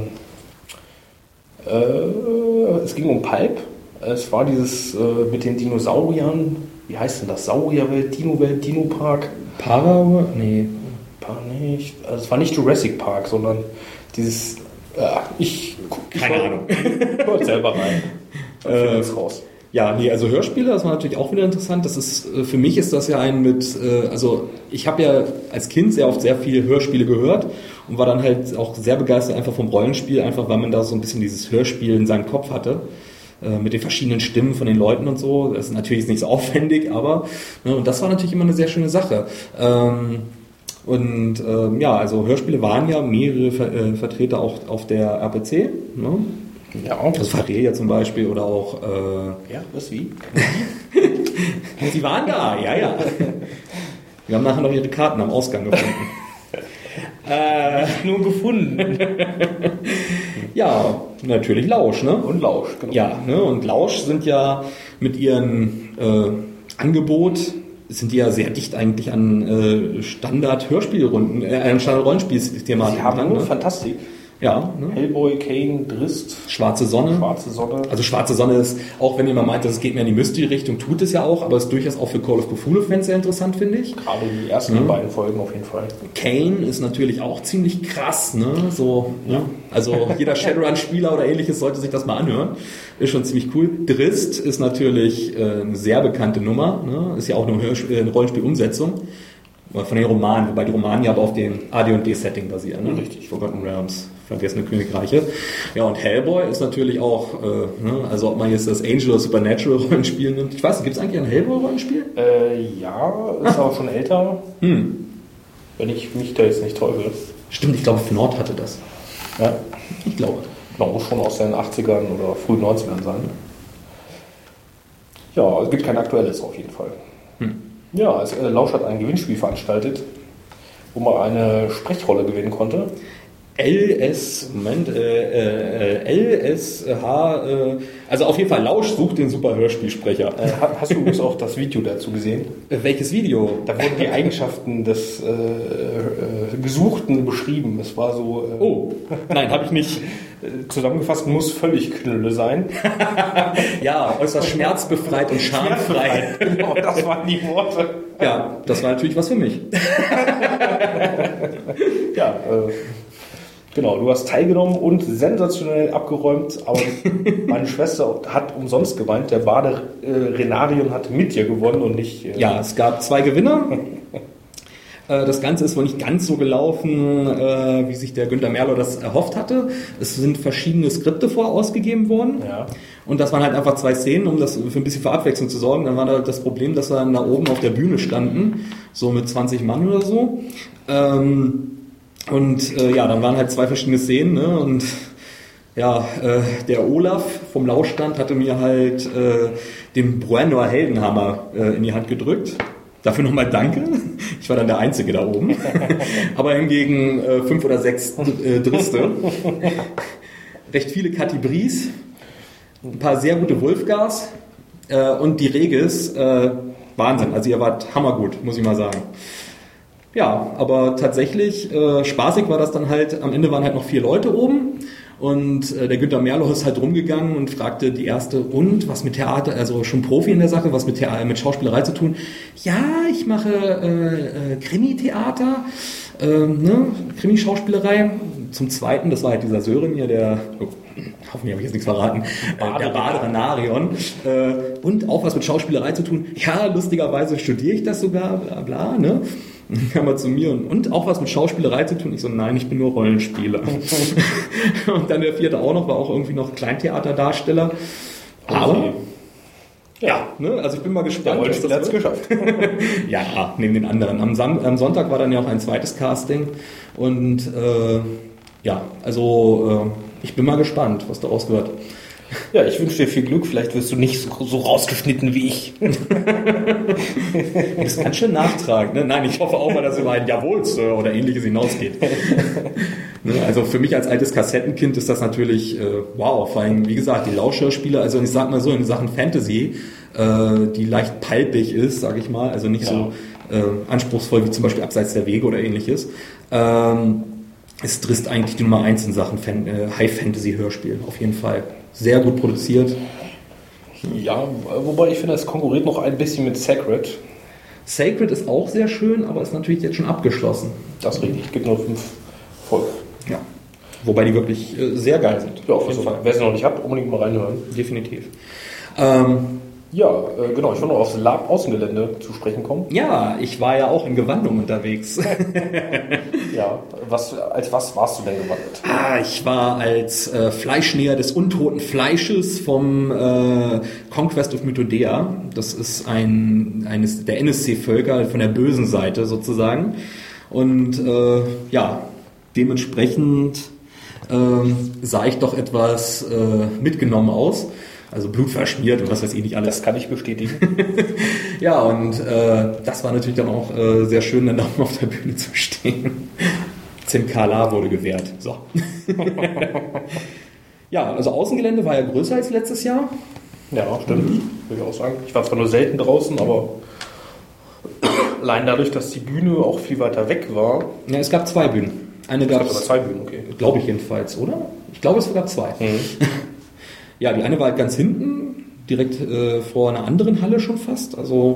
Es ging um Pulp. Es war dieses mit den Dinosauriern. Wie heißt denn das? Saurierwelt, Dino-Welt, Dino-Park? Parawa? Nee. Nicht. Also es war nicht Jurassic Park, sondern dieses... Keine Ahnung. Hört selber rein. Raus. Ja, nee, also Hörspiele, das war natürlich auch wieder interessant. Das ist, für mich ist das ja also ich habe ja als Kind sehr oft sehr viele Hörspiele gehört und war dann halt auch sehr begeistert einfach vom Rollenspiel, einfach weil man da so ein bisschen dieses Hörspiel in seinem Kopf hatte. Mit den verschiedenen Stimmen von den Leuten und so. Das ist natürlich nicht so aufwendig, aber und das war natürlich immer eine sehr schöne Sache. Also Hörspiele waren ja mehrere Vertreter auch auf der RPC. Ne? Ja. Also Fareja zum Beispiel oder auch... Ja, was wie? Sie waren da, ja. Wir haben nachher noch ihre Karten am Ausgang gefunden. Nur gefunden. Ja, natürlich Lausch, ne? Und Lausch, genau. Ja, ne? Und Lausch sind ja mit ihrem Angebot, sind die ja sehr dicht eigentlich an Standard-Hörspielrunden, Standard-Rollenspiel-Thematik. Sie haben nur Fantastik. Ja, ne? Hellboy, Kane, Drist. Schwarze Sonne. Schwarze Sonne. Also Schwarze Sonne ist, auch wenn jemand meint, dass es geht mehr in die Mystery-Richtung, tut es ja auch, aber ist durchaus auch für Call of Cthulhu-Fans sehr interessant, finde ich. Gerade die ersten beiden Folgen auf jeden Fall. Kane ist natürlich auch ziemlich krass, ne? So, ne? Also jeder Shadowrun-Spieler oder ähnliches sollte sich das mal anhören. Ist schon ziemlich cool. Drist ist natürlich eine sehr bekannte Nummer, ne? Ist ja auch eine Rollenspiel-Umsetzung. Von den Romanen, wobei die Romane ja aber auf dem AD&D-Setting basieren. Ne? Richtig. Forgotten Realms, vergessene Königreiche. Ja, und Hellboy ist natürlich auch, ne? Also ob man jetzt das Angel oder Supernatural-Rollenspiel nimmt. Ich weiß nicht, gibt es eigentlich ein Hellboy-Rollenspiel? Ja, ist aber schon älter. Wenn ich mich da jetzt nicht täusche. Stimmt, ich glaube, Fnord hatte das. Ja. Ich glaube. Genau, muss schon aus den 80ern oder frühen 90ern sein. Ja, es gibt kein aktuelles auf jeden Fall. Ja, Lausch hat ein Gewinnspiel veranstaltet, wo man eine Sprechrolle gewinnen konnte. LSH, also auf jeden Fall Lausch sucht den super Hörspielsprecher. Hast du übrigens auch das Video dazu gesehen? Welches Video? Da wurden die Eigenschaften des Gesuchten beschrieben. Es war so... Oh, nein, habe ich nicht. Zusammengefasst, muss völlig Knülle sein. Ja, äußerst schmerzbefreit und schamfrei. Genau, das waren die Worte. Ja, das war natürlich was für mich. Ja, genau, du hast teilgenommen und sensationell abgeräumt, aber meine Schwester hat umsonst geweint. Der Bade Renarion hat mit dir gewonnen und nicht... Ja, es gab 2 Gewinner. Das Ganze ist wohl nicht ganz so gelaufen, wie sich der Günther Merlo das erhofft hatte. Es sind verschiedene Skripte vorausgegeben worden. Ja. Und das waren halt einfach 2 Szenen, um das für ein bisschen für Abwechslung zu sorgen. Dann war da das Problem, dass wir dann da oben auf der Bühne standen, so mit 20 Mann oder so. Ja, dann waren halt 2 verschiedene Szenen, ne? Und ja, der Olaf vom Lauschstand hatte mir halt den Bruenor Heldenhammer in die Hand gedrückt. Dafür nochmal danke. Ich war dann der Einzige da oben. Aber hingegen 5 oder 6 Driste. Recht viele Katibris. Ein paar sehr gute Wolfgars. Und die Regis. Wahnsinn. Also ihr wart hammergut, muss ich mal sagen. Ja, aber tatsächlich spaßig war das dann halt. Am Ende waren halt noch 4 Leute oben. Und der Günther Merlo ist halt rumgegangen und fragte die erste, und was mit Theater, also schon Profi in der Sache, was mit Schauspielerei zu tun? Ja, ich mache Krimi-Theater, ne? Krimi-Schauspielerei. Zum Zweiten, das war halt dieser Sören hier, der, hoffentlich habe ich jetzt nichts verraten, der Bade Renarion. Und auch was mit Schauspielerei zu tun? Ja, lustigerweise studiere ich das sogar, bla bla, ne? Dann kam er zu mir und auch was mit Schauspielerei zu tun. Ich so, nein, ich bin nur Rollenspieler. Und dann der 4. auch noch, war auch irgendwie noch Kleintheaterdarsteller. Aber, ja, ne, also ich bin mal gespannt. Der Rollenspieler hat es geschafft. Ja, neben den anderen. Am Sonntag war dann ja auch ein zweites Casting. Und ja, also ich bin mal gespannt, was daraus wird. Ja, ich wünsche dir viel Glück. Vielleicht wirst du nicht so rausgeschnitten wie ich. Das ist ganz schön nachtragen. Ne? Nein, ich hoffe auch mal, dass über ein Jawohl, Sir oder ähnliches hinausgeht. Ne? Also für mich als altes Kassettenkind ist das natürlich wow. Vor allem, wie gesagt, die Lauschhörspiele, also ich sag mal so, in Sachen Fantasy, die leicht palpig ist, sage ich mal, also nicht so anspruchsvoll wie zum Beispiel Abseits der Wege oder ähnliches. Es Drist eigentlich die Nummer 1 in Sachen High-Fantasy-Hörspiel, auf jeden Fall. Sehr gut produziert. Ja, wobei ich finde, es konkurriert noch ein bisschen mit Sacred. Sacred ist auch sehr schön, aber ist natürlich jetzt schon abgeschlossen. Das ist richtig, es gibt nur 5 Folgen. Ja. Wobei die wirklich sehr geil sind. Ja, auf jeden Fall. Wer sie noch nicht hat, unbedingt mal reinhören. Definitiv. Ja, genau, ich wollte noch aufs Lab-Außengelände zu sprechen kommen. Ja, ich war ja auch in Gewandung unterwegs. Ja, als was warst du denn gewandelt? Ich war als Fleischnäher des untoten Fleisches vom Conquest of Mythodea. Das ist eines der NSC-Völker von der bösen Seite sozusagen. Und ja, dementsprechend sah ich doch etwas mitgenommen aus. Also Blut verschmiert und was weiß ich nicht alles. Das kann ich bestätigen. Ja, und das war natürlich dann auch sehr schön, dann oben auf der Bühne zu stehen. Zimkala wurde gewährt. So. Ja, also Außengelände war ja größer als letztes Jahr. Ja, stimmt. Würde ich auch sagen. Ich war zwar nur selten draußen, aber allein dadurch, dass die Bühne auch viel weiter weg war. Ja, es gab 2 Bühnen. Eine gab es, 2 Bühnen, okay. glaube ich jedenfalls, oder? Ich glaube, es gab 2. Ja, die eine war halt ganz hinten, direkt vor einer anderen Halle schon fast. Also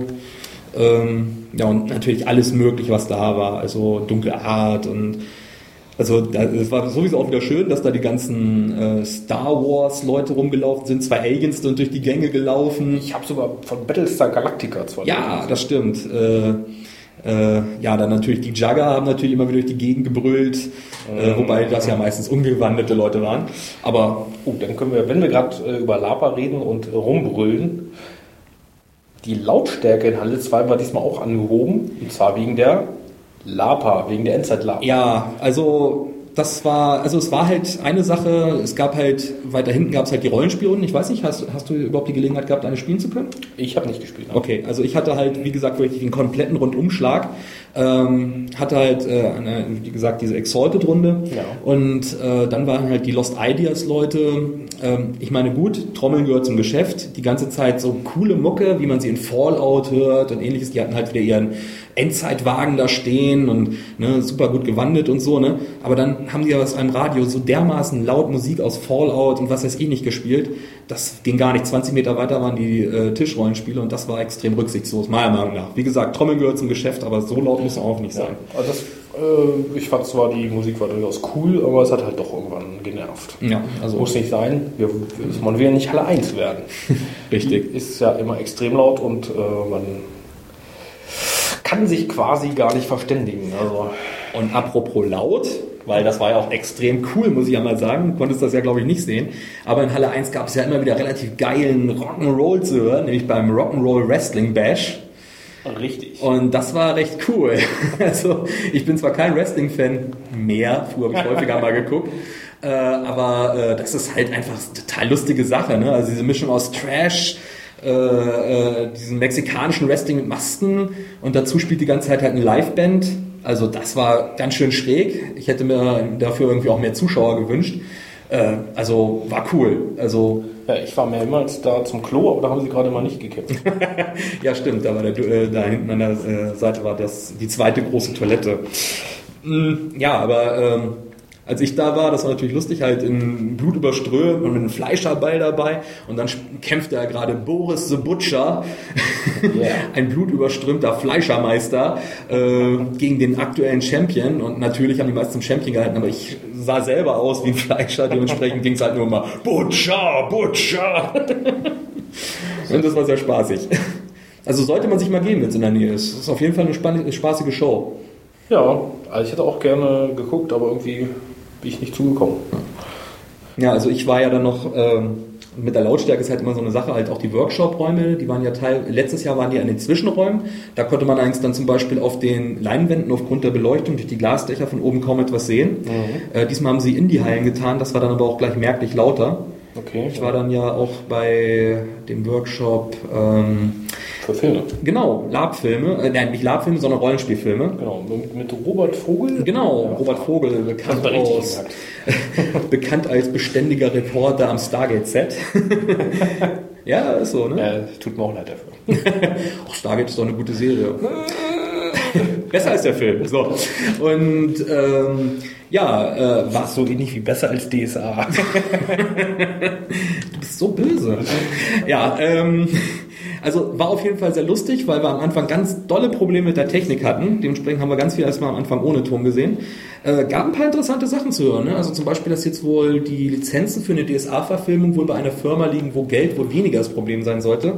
ja, und natürlich alles Mögliche, was da war. Also dunkle Art und also es war sowieso auch wieder schön, dass da die ganzen Star Wars Leute rumgelaufen sind. 2 Aliens sind durch die Gänge gelaufen. Ich habe sogar von Battlestar Galactica 2. Ja, das stimmt. Ja, dann natürlich die Jugger haben natürlich immer wieder durch die Gegend gebrüllt, wobei das ja meistens umgewandete Leute waren. Aber dann können wir, wenn wir gerade über Lapa reden und rumbrüllen, die Lautstärke in Halle 2 war diesmal auch angehoben, und zwar wegen der Lapa, wegen der Endzeit-Lapa. ja, also es war halt eine Sache, es gab halt, weiter hinten gab es halt die Rollenspielrunden. Ich weiß nicht, hast du überhaupt die Gelegenheit gehabt, eine spielen zu können? Ich habe nicht gespielt. Okay, also ich hatte halt, wie gesagt, wirklich den kompletten Rundumschlag. Hatte halt, wie gesagt, diese Exalted-Runde. Ja. Und dann waren halt die Lost Ideas-Leute. Ich meine, gut, Trommeln gehört zum Geschäft. Die ganze Zeit so coole Mucke, wie man sie in Fallout hört und ähnliches. Die hatten halt wieder ihren Endzeitwagen da stehen und ne, super gut gewandelt und so. Ne? Aber dann haben die aus einem Radio so dermaßen laut Musik aus Fallout und was weiß ich nicht gespielt. Das ging gar nicht. 20 Meter weiter waren die Tischrollenspiele und das war extrem rücksichtslos, meiner Meinung nach. Wie gesagt, Trommeln gehört zum Geschäft, aber so laut muss es auch nicht sein. Ja, also ich fand zwar, die Musik war durchaus cool, aber es hat halt doch irgendwann genervt. Ja, also muss nicht sein. Man will ja nicht Halle 1 werden. Richtig. Ist ja immer extrem laut und man kann sich quasi gar nicht verständigen. Also. Und apropos laut, weil das war ja auch extrem cool, muss ich ja mal sagen. Du konntest das ja, glaube ich, nicht sehen. Aber in Halle 1 gab es ja immer wieder relativ geilen Rock'n'Roll zu hören, nämlich beim Rock'n'Roll Wrestling Bash. Richtig. Und das war recht cool. Also ich bin zwar kein Wrestling-Fan mehr, früher habe ich häufiger mal geguckt, aber das ist halt einfach eine total lustige Sache. Ne? Also diese Mischung aus Trash, diesen mexikanischen Wrestling mit Masken und dazu spielt die ganze Zeit halt eine Liveband. Also das war ganz schön schräg. Ich hätte mir dafür irgendwie auch mehr Zuschauer gewünscht. Also war cool. Also ja, ich war mehrmals da zum Klo, aber da haben sie gerade mal nicht gekämpft. Ja, stimmt. Da hinten an der Seite war die zweite große Toilette. Ja, aber als ich da war, das war natürlich lustig, halt in Blut überströmt und mit einem Fleischerball dabei. Und dann kämpfte er gerade Boris the Butcher, yeah. Ein blutüberströmter Fleischermeister, gegen den aktuellen Champion. Und natürlich haben die meisten zum Champion gehalten, aber ich sah selber aus wie ein Fleischer. Dementsprechend ging es halt nur immer Butcher, Butcher. Und das war sehr spaßig. Also sollte man sich mal geben, wenn es in der Nähe ist. Das ist auf jeden Fall eine spaßige Show. Ja, also ich hätte auch gerne geguckt, aber irgendwie bin ich nicht zugekommen. Ja, also ich war ja dann noch, mit der Lautstärke ist halt immer so eine Sache, halt auch die Workshop-Räume, die waren ja letztes Jahr waren die an den Zwischenräumen, da konnte man eigentlich dann zum Beispiel auf den Leinwänden aufgrund der Beleuchtung durch die Glasdächer von oben kaum etwas sehen. Diesmal haben sie in die Hallen getan, das war dann aber auch gleich merklich lauter. Okay. Ich war dann ja auch bei dem Workshop für Filme. Genau, Lab-Filme, nein, nicht Lab-Filme, sondern Rollenspielfilme. Genau, mit Robert Vogel. Genau, ja. Robert Vogel, bekannt als beständiger Reporter am Stargate-Set. Ja, ist so, ne? Ja, tut mir auch leid dafür. Ach, Stargate ist doch eine gute Serie. Besser als der Film. So. Und war so ähnlich wie besser als DSA. Du bist so böse. Ja, also war auf jeden Fall sehr lustig, weil wir am Anfang ganz dolle Probleme mit der Technik hatten. Dementsprechend haben wir ganz viel erstmal am Anfang ohne Ton gesehen. Gab ein paar interessante Sachen zu hören. Ne? Also zum Beispiel, dass jetzt wohl die Lizenzen für eine DSA-Verfilmung wohl bei einer Firma liegen, wo Geld wohl weniger das Problem sein sollte.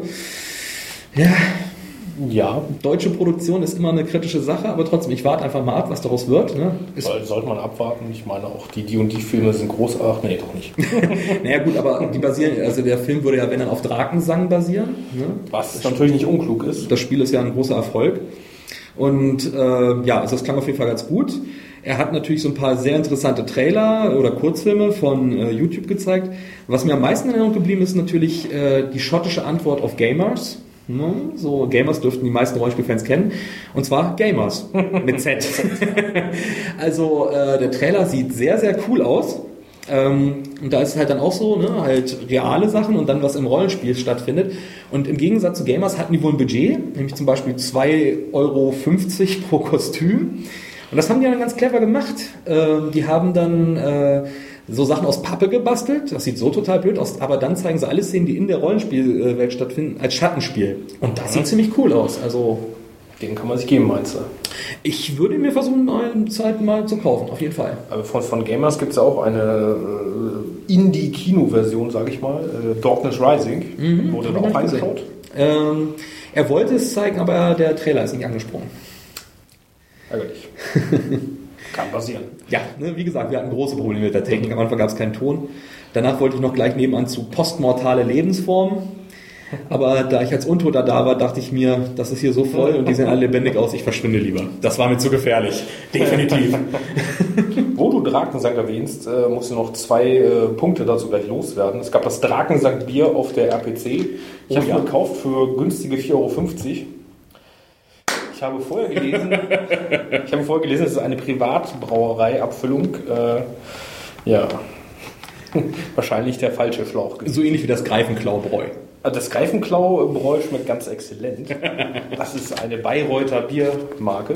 Ja, deutsche Produktion ist immer eine kritische Sache, aber trotzdem, ich warte einfach mal ab, was daraus wird. Ne? Sollte man abwarten. Ich meine auch, die und die Filme sind großartig. Nee, doch nicht. Naja gut, aber die basieren, also der Film würde ja, wenn dann auf Drakensang basieren. Ne? Was natürlich nicht unklug ist. Das Spiel ist ja ein großer Erfolg. Und also das klang auf jeden Fall ganz gut. Er hat natürlich so ein paar sehr interessante Trailer oder Kurzfilme von YouTube gezeigt. Was mir am meisten in Erinnerung geblieben ist, natürlich die schottische Antwort auf Gamers. So Gamers dürften die meisten Rollenspielfans kennen. Und zwar Gamers mit Z. Also der Trailer sieht sehr, sehr cool aus. Und da ist es halt dann auch so, ne, halt reale Sachen und dann was im Rollenspiel stattfindet. Und im Gegensatz zu Gamers hatten die wohl ein Budget, nämlich zum Beispiel 2,50 € pro Kostüm. Und das haben die dann ganz clever gemacht. Die haben dann so Sachen aus Pappe gebastelt. Das sieht so total blöd aus, aber dann zeigen sie alle Szenen, die in der Rollenspielwelt stattfinden, als Schattenspiel. Und das sieht ziemlich cool aus. Also Den kann man sich geben, meinst du? ich würde mir versuchen, eine Zeit mal zu kaufen, auf jeden Fall. Aber von Gamers gibt es ja auch eine Indie-Kino-Version, sage ich mal. Darkness Rising. Wurde da auch reingeschaut? Er wollte es zeigen, aber der Trailer ist nicht angesprungen. Ärgerlich. Kann passieren. Ja, ne, wie gesagt, wir hatten große Probleme mit der Technik. Am Anfang gab es keinen Ton. Danach wollte ich noch gleich nebenan zu postmortale Lebensformen. Aber da ich als Untoter da war, dachte ich mir, das ist hier so voll und die sehen alle lebendig aus, ich verschwinde lieber. Das war mir zu gefährlich. Definitiv. Wo du Drakensang erwähnst, musst du noch 2 Punkte dazu gleich loswerden. Es gab das Drakensang-Bier auf der RPC. Ich habe es gekauft für günstige 4,50 € Ich habe vorher gelesen, es ist eine Privatbrauerei-Abfüllung. Wahrscheinlich der falsche Schlauch. So ähnlich wie das Greifenklaubräu. Das Greifenklaubräu schmeckt ganz exzellent. Das ist eine Bayreuther Biermarke,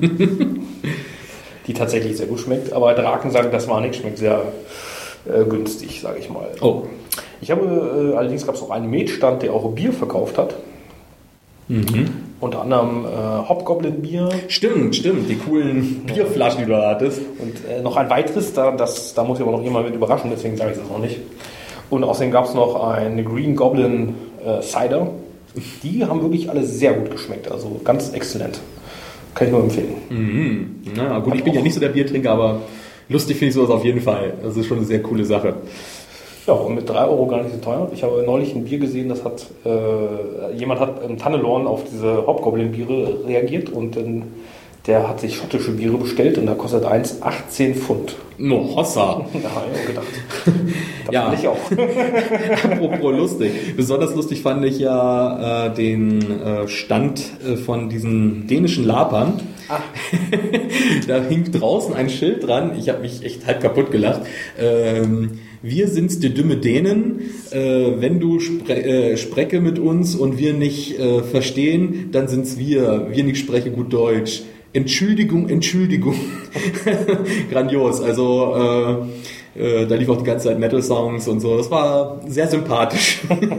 die tatsächlich sehr gut schmeckt. Aber Drakensang, das war nicht, schmeckt sehr günstig, sage ich mal. Oh. Allerdings gab es auch einen Metstand, der auch Bier verkauft hat. Unter anderem Hobgoblin-Bier. Stimmt, die coolen Bierflaschen, die du da hattest. Und noch ein weiteres, da muss ich aber noch jemand mit überraschen, deswegen sage ich das noch nicht. Und außerdem gab es noch eine Green Goblin Cider. Die haben wirklich alle sehr gut geschmeckt, also ganz exzellent. Kann ich nur empfehlen. Na gut, ich bin ja nicht so der Biertrinker, aber lustig finde ich sowas auf jeden Fall. Das ist schon eine sehr coole Sache. Ja, und mit 3 € gar nicht so teuer. Ich habe neulich ein Bier gesehen, das hat jemand hat im Tannelorn auf diese Hobgoblin-Biere reagiert und der hat sich schottische Biere bestellt und da kostet eins 18 Pfund. No, Hossa. Da habe ich auch gedacht. Das Ja. fand ich auch. Apropos lustig. Besonders lustig fand ich ja den Stand von diesen dänischen Lapern. Da hing draußen ein Schild dran. Ich habe mich echt halb kaputt gelacht. Wir sind's, die dümme Dänen. Wenn du spreche mit uns und wir nicht verstehen, dann sind's wir. Wir nicht sprechen gut Deutsch. Entschuldigung. Grandios. Also da lief auch die ganze Zeit Metal-Songs und so. Das war sehr sympathisch.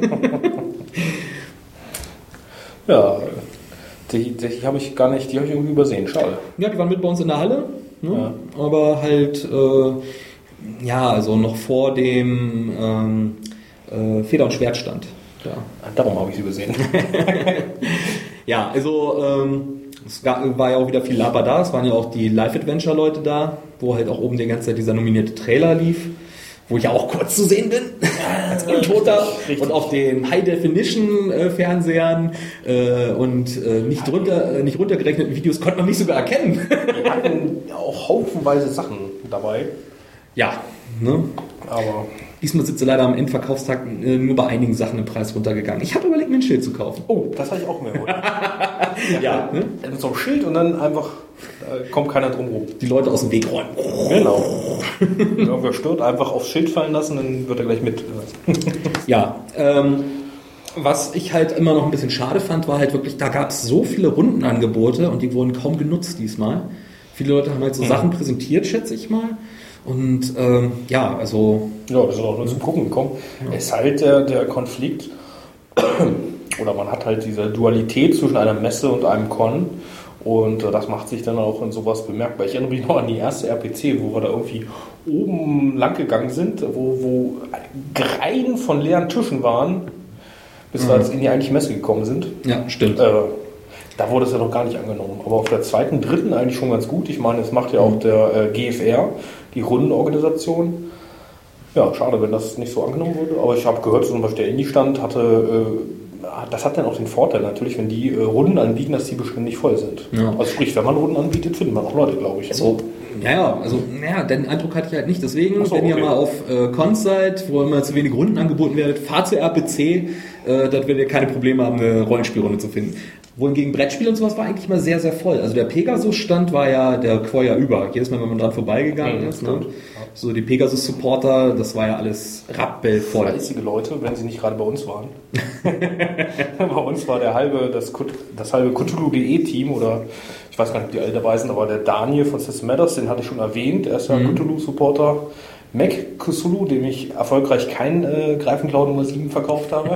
Ja, die habe ich irgendwie übersehen. Schade. Ja, die waren mit bei uns in der Halle. Ne? Ja. Aber halt, also noch vor dem Feder- und Schwertstand. Ja. Darum habe ich sie übersehen. Ja, also es war ja auch wieder viel Laber da. Es waren ja auch die Live-Adventure-Leute da, wo halt auch oben die ganze Zeit dieser nominierte Trailer lief, wo ich ja auch kurz zu sehen bin, als Untoter und auf den High-Definition-Fernsehern und nicht runtergerechneten Videos konnte man mich sogar erkennen. Wir hatten auch haufenweise Sachen dabei. Ja, ne? Aber diesmal sind sie leider am Endverkaufstag nur bei einigen Sachen im Preis runtergegangen. Ich habe überlegt, mir ein Schild zu kaufen. Oh, das habe ich auch mir geholt. Ja, ne? Mit so einem Schild und dann einfach kommt keiner drum rum. Die Leute aus dem Weg räumen. Genau. Wenn irgendwer stört, einfach aufs Schild fallen lassen, dann wird er gleich mit. Ja, was ich halt immer noch ein bisschen schade fand, war halt wirklich, da gab es so viele Rundenangebote und die wurden kaum genutzt diesmal. Viele Leute haben halt so Sachen präsentiert, schätze ich mal. Und also... Ja, wir sind auch nur zum Gucken gekommen. Ja. Es ist halt der Konflikt, oder man hat halt diese Dualität zwischen einer Messe und einem Con. Und das macht sich dann auch in sowas bemerkbar. Ich erinnere mich noch an die erste RPC, wo wir da irgendwie oben lang gegangen sind, wo Reihen von leeren Tischen waren, bis wir jetzt in die eigentliche Messe gekommen sind. Ja, stimmt. Da wurde es ja noch gar nicht angenommen. Aber auf der zweiten, dritten eigentlich schon ganz gut. Ich meine, es macht ja auch der GFR, die Rundenorganisation. Ja, schade, wenn das nicht so angenommen wurde. Aber ich habe gehört, zum Beispiel der Indie-Stand das hat dann auch den Vorteil natürlich, wenn die Runden anbieten, dass die bestimmt nicht voll sind. Ja. Also sprich, wenn man Runden anbietet, finden wir auch Leute, glaube ich. Den Eindruck hatte ich halt nicht. Deswegen, wenn ihr mal auf Cons seid, wo immer zu wenig Runden angeboten werdet, fahrt zur RPC, dann werdet ihr keine Probleme haben, eine Rollenspielrunde zu finden. Wohingegen Brettspiel und sowas war eigentlich immer sehr, sehr voll. Also der Pegasus-Stand war ja der Quoyer über. Jedes Mal, wenn man dran vorbeigegangen ist. Ne? So die Pegasus-Supporter, das war ja alles rappelvoll. Fleißige Leute, wenn sie nicht gerade bei uns waren. Bei uns war das halbe Cthulhu.de-Team oder ich weiß gar nicht, ob die alle dabei sind, aber der Daniel von System Matters, den hatte ich schon erwähnt, er ist ja Cthulhu-Supporter. Mac Cthulhu, dem ich erfolgreich kein Greifenklau Nummer 7 verkauft habe.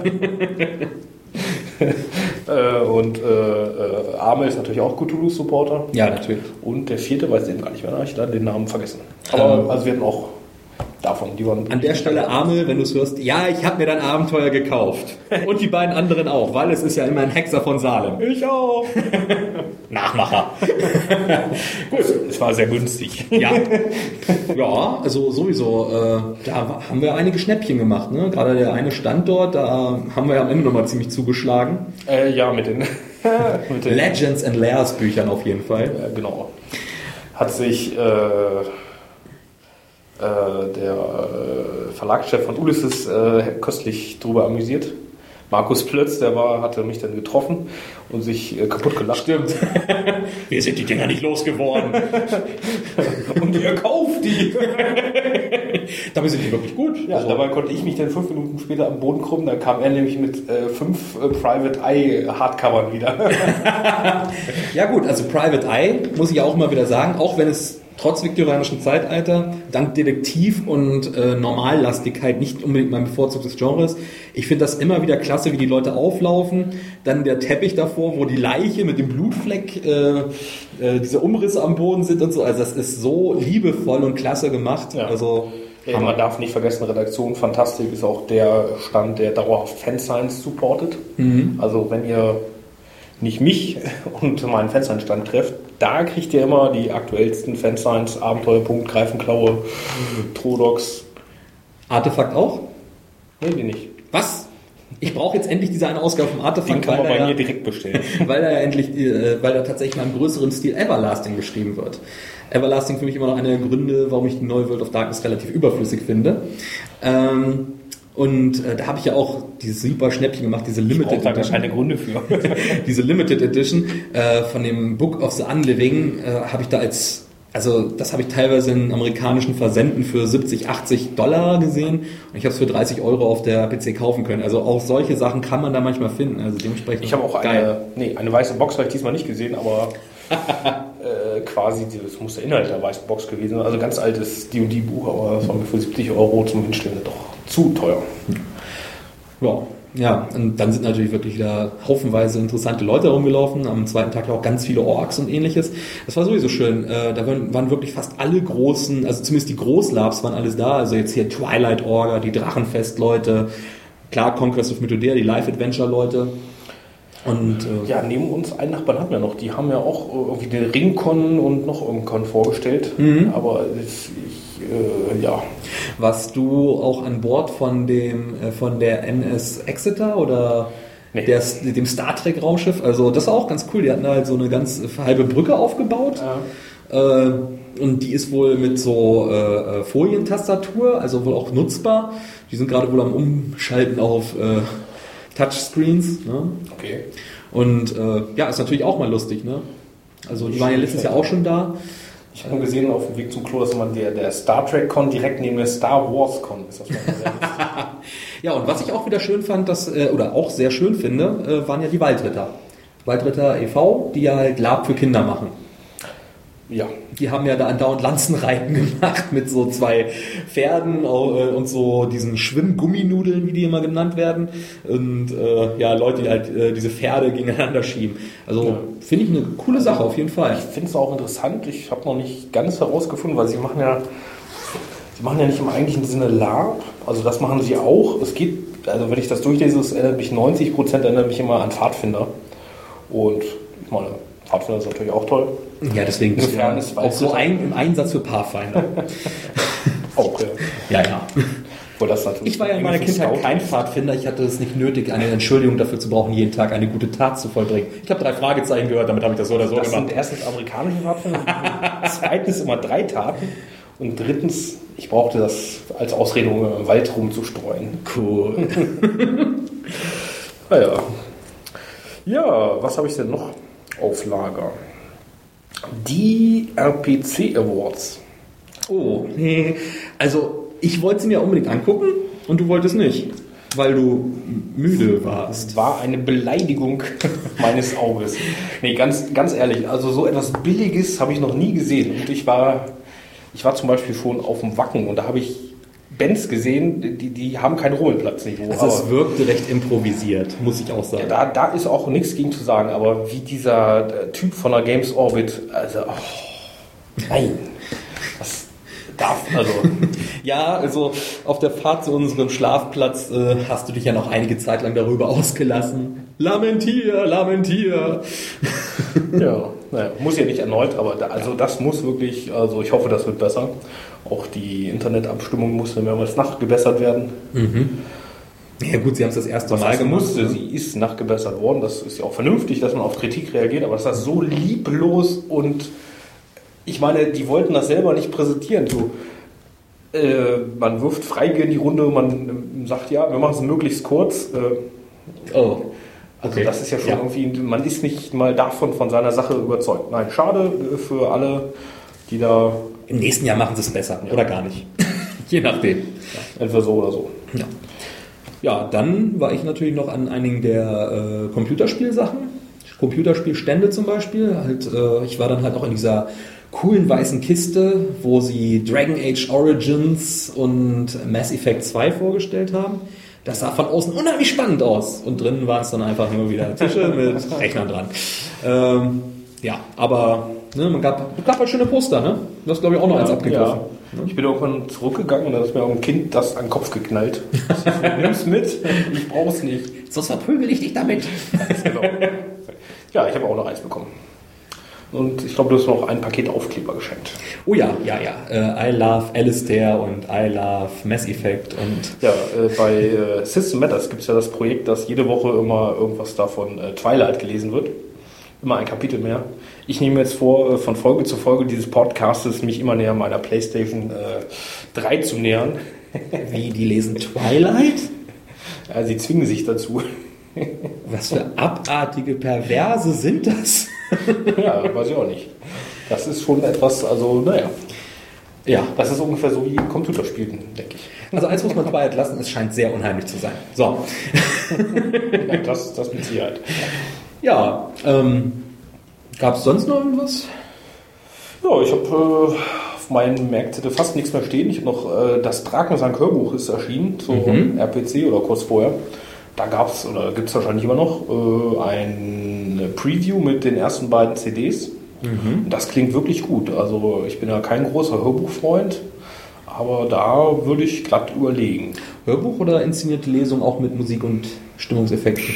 Und Amel ist natürlich auch Cthulhu-Supporter. Ja, natürlich. Und der vierte, weiß ich eben gar nicht mehr, ich habe den Namen vergessen. Aber also wir hatten auch davon, die waren... An der Stelle, Amel, wenn du es hörst, ja, ich habe mir dein Abenteuer gekauft. Und die beiden anderen auch, weil es ist ja immer ein Hexer von Salem. Ich auch. Nachmacher. Gut, es war sehr günstig. Ja, ja, also sowieso, da haben wir einige Schnäppchen gemacht, ne? Gerade der eine Standort, da haben wir ja am Ende nochmal ziemlich zugeschlagen. Ja, mit den Legends and Lairs Büchern auf jeden Fall. Genau. Hat sich der Verlagschef von Ulysses köstlich drüber amüsiert. Markus Plötz, hatte mich dann getroffen und sich kaputt gelacht. Stimmt. Wir sind die Dinger nicht losgeworden. Und ihr kauft die. Dabei sind die wirklich gut. Ja, also, dabei konnte ich mich dann 5 Minuten später am Boden krummen. Dann kam er nämlich mit 5 Private Eye Hardcovern wieder. Ja gut, also Private Eye, muss ich auch mal wieder sagen, auch wenn es trotz viktorianischem Zeitalter, dank Detektiv und Normallastigkeit nicht unbedingt mein bevorzugtes Genre ist. Ich finde das immer wieder klasse, wie die Leute auflaufen. Dann der Teppich davor, wo die Leiche mit dem Blutfleck, diese Umrisse am Boden sind und so. Also das ist so liebevoll und klasse gemacht. Ja. Also ja, man darf nicht vergessen, Redaktion Fantastik ist auch der Stand, der dauerhaft Fanscience supportet. Also wenn ihr nicht mich und meinen Fanscience-Stand trefft, da kriegt ihr immer die aktuellsten Fanscience, Abenteuerpunkt, Greifenklaue, Trodox. Artefakt auch? Nee, die nicht. Was? Ich brauche jetzt endlich diese eine Ausgabe vom Artefakt. Den kann man bei mir direkt bestellen. Weil da tatsächlich mal im größeren Stil Everlasting beschrieben wird. Everlasting für mich immer noch einer der Gründe, warum ich die neue World of Darkness relativ überflüssig finde. Und da habe ich ja auch dieses super Schnäppchen gemacht, diese Limited Edition. Da keine Gründe für. Diese Limited Edition von dem Book of the Unliving habe ich da das habe ich teilweise in amerikanischen Versenden für $70-80 gesehen und ich habe es für 30 € auf der PC kaufen können. Also auch solche Sachen kann man da manchmal finden. Also dementsprechend. Ich habe auch eine weiße Box, habe ich diesmal nicht gesehen, aber quasi, das muss der Inhalt der weißen Box gewesen sein. Also ganz altes D&D-Buch, aber das war mir für 70 € zum Hinstellen doch zu teuer. Ja, und dann sind natürlich wirklich wieder haufenweise interessante Leute rumgelaufen. Am zweiten Tag ja auch ganz viele Orks und ähnliches. Das war sowieso schön. Da waren wirklich fast alle großen, also zumindest die Großlabs waren alles da. Also jetzt hier Twilight Orga, die Drachenfest-Leute, klar Conquest of Mythodea, die Live-Adventure-Leute. Und, ja, neben uns einen Nachbarn haben wir noch. Die haben ja auch irgendwie den Ringcon und noch irgendeinen Con vorgestellt. Aber ja. Warst du auch an Bord von der NS Exeter oder dem Star Trek Raumschiff? Also das war auch ganz cool. Die hatten halt so eine ganz halbe Brücke aufgebaut. Ja. Und die ist wohl mit so Folientastatur, also wohl auch nutzbar. Die sind gerade wohl am Umschalten auf Touchscreens. Ne? Okay. Und ist natürlich auch mal lustig. Ne? Also die waren ja letztes Jahr auch schon da. Ich habe gesehen auf dem Weg zum Klo, dass man der Star Trek Con direkt neben der Star Wars Con ist. Das ja, und was ich auch wieder schön fand, oder auch sehr schön finde, waren ja die Waldritter. Waldritter e.V., die ja halt Lab für Kinder machen. Ja. Die haben ja da andauernd Lanzenreiten gemacht mit so 2 Pferden und so diesen Schwimmgumminudeln, wie die immer genannt werden. Und Leute, die halt diese Pferde gegeneinander schieben. Also finde ich eine coole Sache auf jeden Fall. Ich finde es auch interessant. Ich habe noch nicht ganz herausgefunden, weil sie machen ja nicht im eigentlichen Sinne LARP. Also das machen sie auch. Es geht, also wenn ich das durchlese, es erinnert mich 90% erinnert mich immer an Pfadfinder. Und ich meine, Pfadfinder ist natürlich auch toll. Ja, deswegen ist es auch so im Einsatz für Pathfinder. Auch, ja. Ich war ja in meiner Kindheit kein Pfadfinder. Ich hatte es nicht nötig, eine Entschuldigung dafür zu brauchen, jeden Tag eine gute Tat zu vollbringen. Ich habe 3 Fragezeichen gehört, damit habe ich das so oder so gemacht. Das sind erstens amerikanische Pfadfinder, zweitens immer 3 Taten und drittens, ich brauchte das als Ausrede, um im Wald rumzustreuen. Cool. Naja. Ja, was habe ich denn noch auf Lager? Die RPC Awards. Oh, also ich wollte sie mir unbedingt angucken und du wolltest nicht. weil du müde warst. War eine Beleidigung meines Auges. Nee, ganz ehrlich, also so etwas Billiges habe ich noch nie gesehen. Und ich war zum Beispiel schon auf dem Wacken und da habe ich Bands gesehen, die haben keinen Rummelplatzniveau. Also es wirkte recht improvisiert, muss ich auch sagen. Ja, da ist auch nichts gegen zu sagen, aber wie dieser Typ von der Games Orbit, also nein, das darf, also... Ja, also auf der Fahrt zu unserem Schlafplatz hast du dich ja noch einige Zeit lang darüber ausgelassen. Lamentier, lamentier. Ja, naja, muss ja nicht erneut, aber das muss wirklich, also ich hoffe, das wird besser. Auch die Internetabstimmung musste mehrmals nachgebessert werden. Mhm. Ja gut, sie haben es das erste Mal gemacht. Sie ist nachgebessert worden, das ist ja auch vernünftig, dass man auf Kritik reagiert, aber das ist so lieblos und ich meine, die wollten das selber nicht präsentieren. So, man wirft Freibier in die Runde, man sagt, ja, wir machen es möglichst kurz. Also das ist ja schon irgendwie, man ist nicht mal davon von seiner Sache überzeugt. Nein, schade für alle, die da... Im nächsten Jahr machen sie es besser, oder gar nicht. Je nachdem. Ja, entweder so oder so. Ja, dann war ich natürlich noch an einigen der Computerspielsachen. Computerspielstände zum Beispiel. Ich war dann halt auch in dieser coolen weißen Kiste, wo sie Dragon Age Origins und Mass Effect 2 vorgestellt haben. Das sah von außen unheimlich spannend aus. Und drinnen waren es dann einfach nur wieder Tische mit Rechnern dran. Aber man gab halt schöne Poster, ne? Du hast, glaube ich, auch noch eins abgegriffen. Ja. Ich bin irgendwann zurückgegangen und dann ist mir auch ein Kind das an den Kopf geknallt. Nimm's mit, ich brauch's nicht. Sonst verprügel ich dich damit. Genau. Ja, ich habe auch noch eins bekommen. Und ich glaube, du hast noch ein Paket Aufkleber geschenkt. Oh ja. I love Alistair und I love Mass Effect. Und ja, bei System Matters gibt es ja das Projekt, dass jede Woche immer irgendwas davon Twilight gelesen wird. Immer ein Kapitel mehr. Ich nehme jetzt vor, von Folge zu Folge dieses Podcastes mich immer näher meiner PlayStation 3 zu nähern. Wie, die lesen Twilight? Ja, sie zwingen sich dazu. Was für abartige Perverse sind das? Ja, weiß ich auch nicht. Das ist schon etwas, also naja. Ja, das ist ungefähr so wie Computerspielen, denke ich. Also eins muss man Twilight lassen, es scheint sehr unheimlich zu sein. So. Ja, das mit Sicherheit. Ja, gab es sonst noch irgendwas? Ja, ich habe auf meinen Merkzettel fast nichts mehr stehen. Ich habe noch das Drakensang Hörbuch ist erschienen, zum RPC oder kurz vorher. Da gab es, oder gibt es wahrscheinlich immer noch, ein Preview mit den ersten beiden CDs. Das klingt wirklich gut. Also ich bin ja kein großer Hörbuchfreund, aber da würde ich glatt überlegen. Hörbuch oder inszenierte Lesung auch mit Musik und Stimmungseffekten?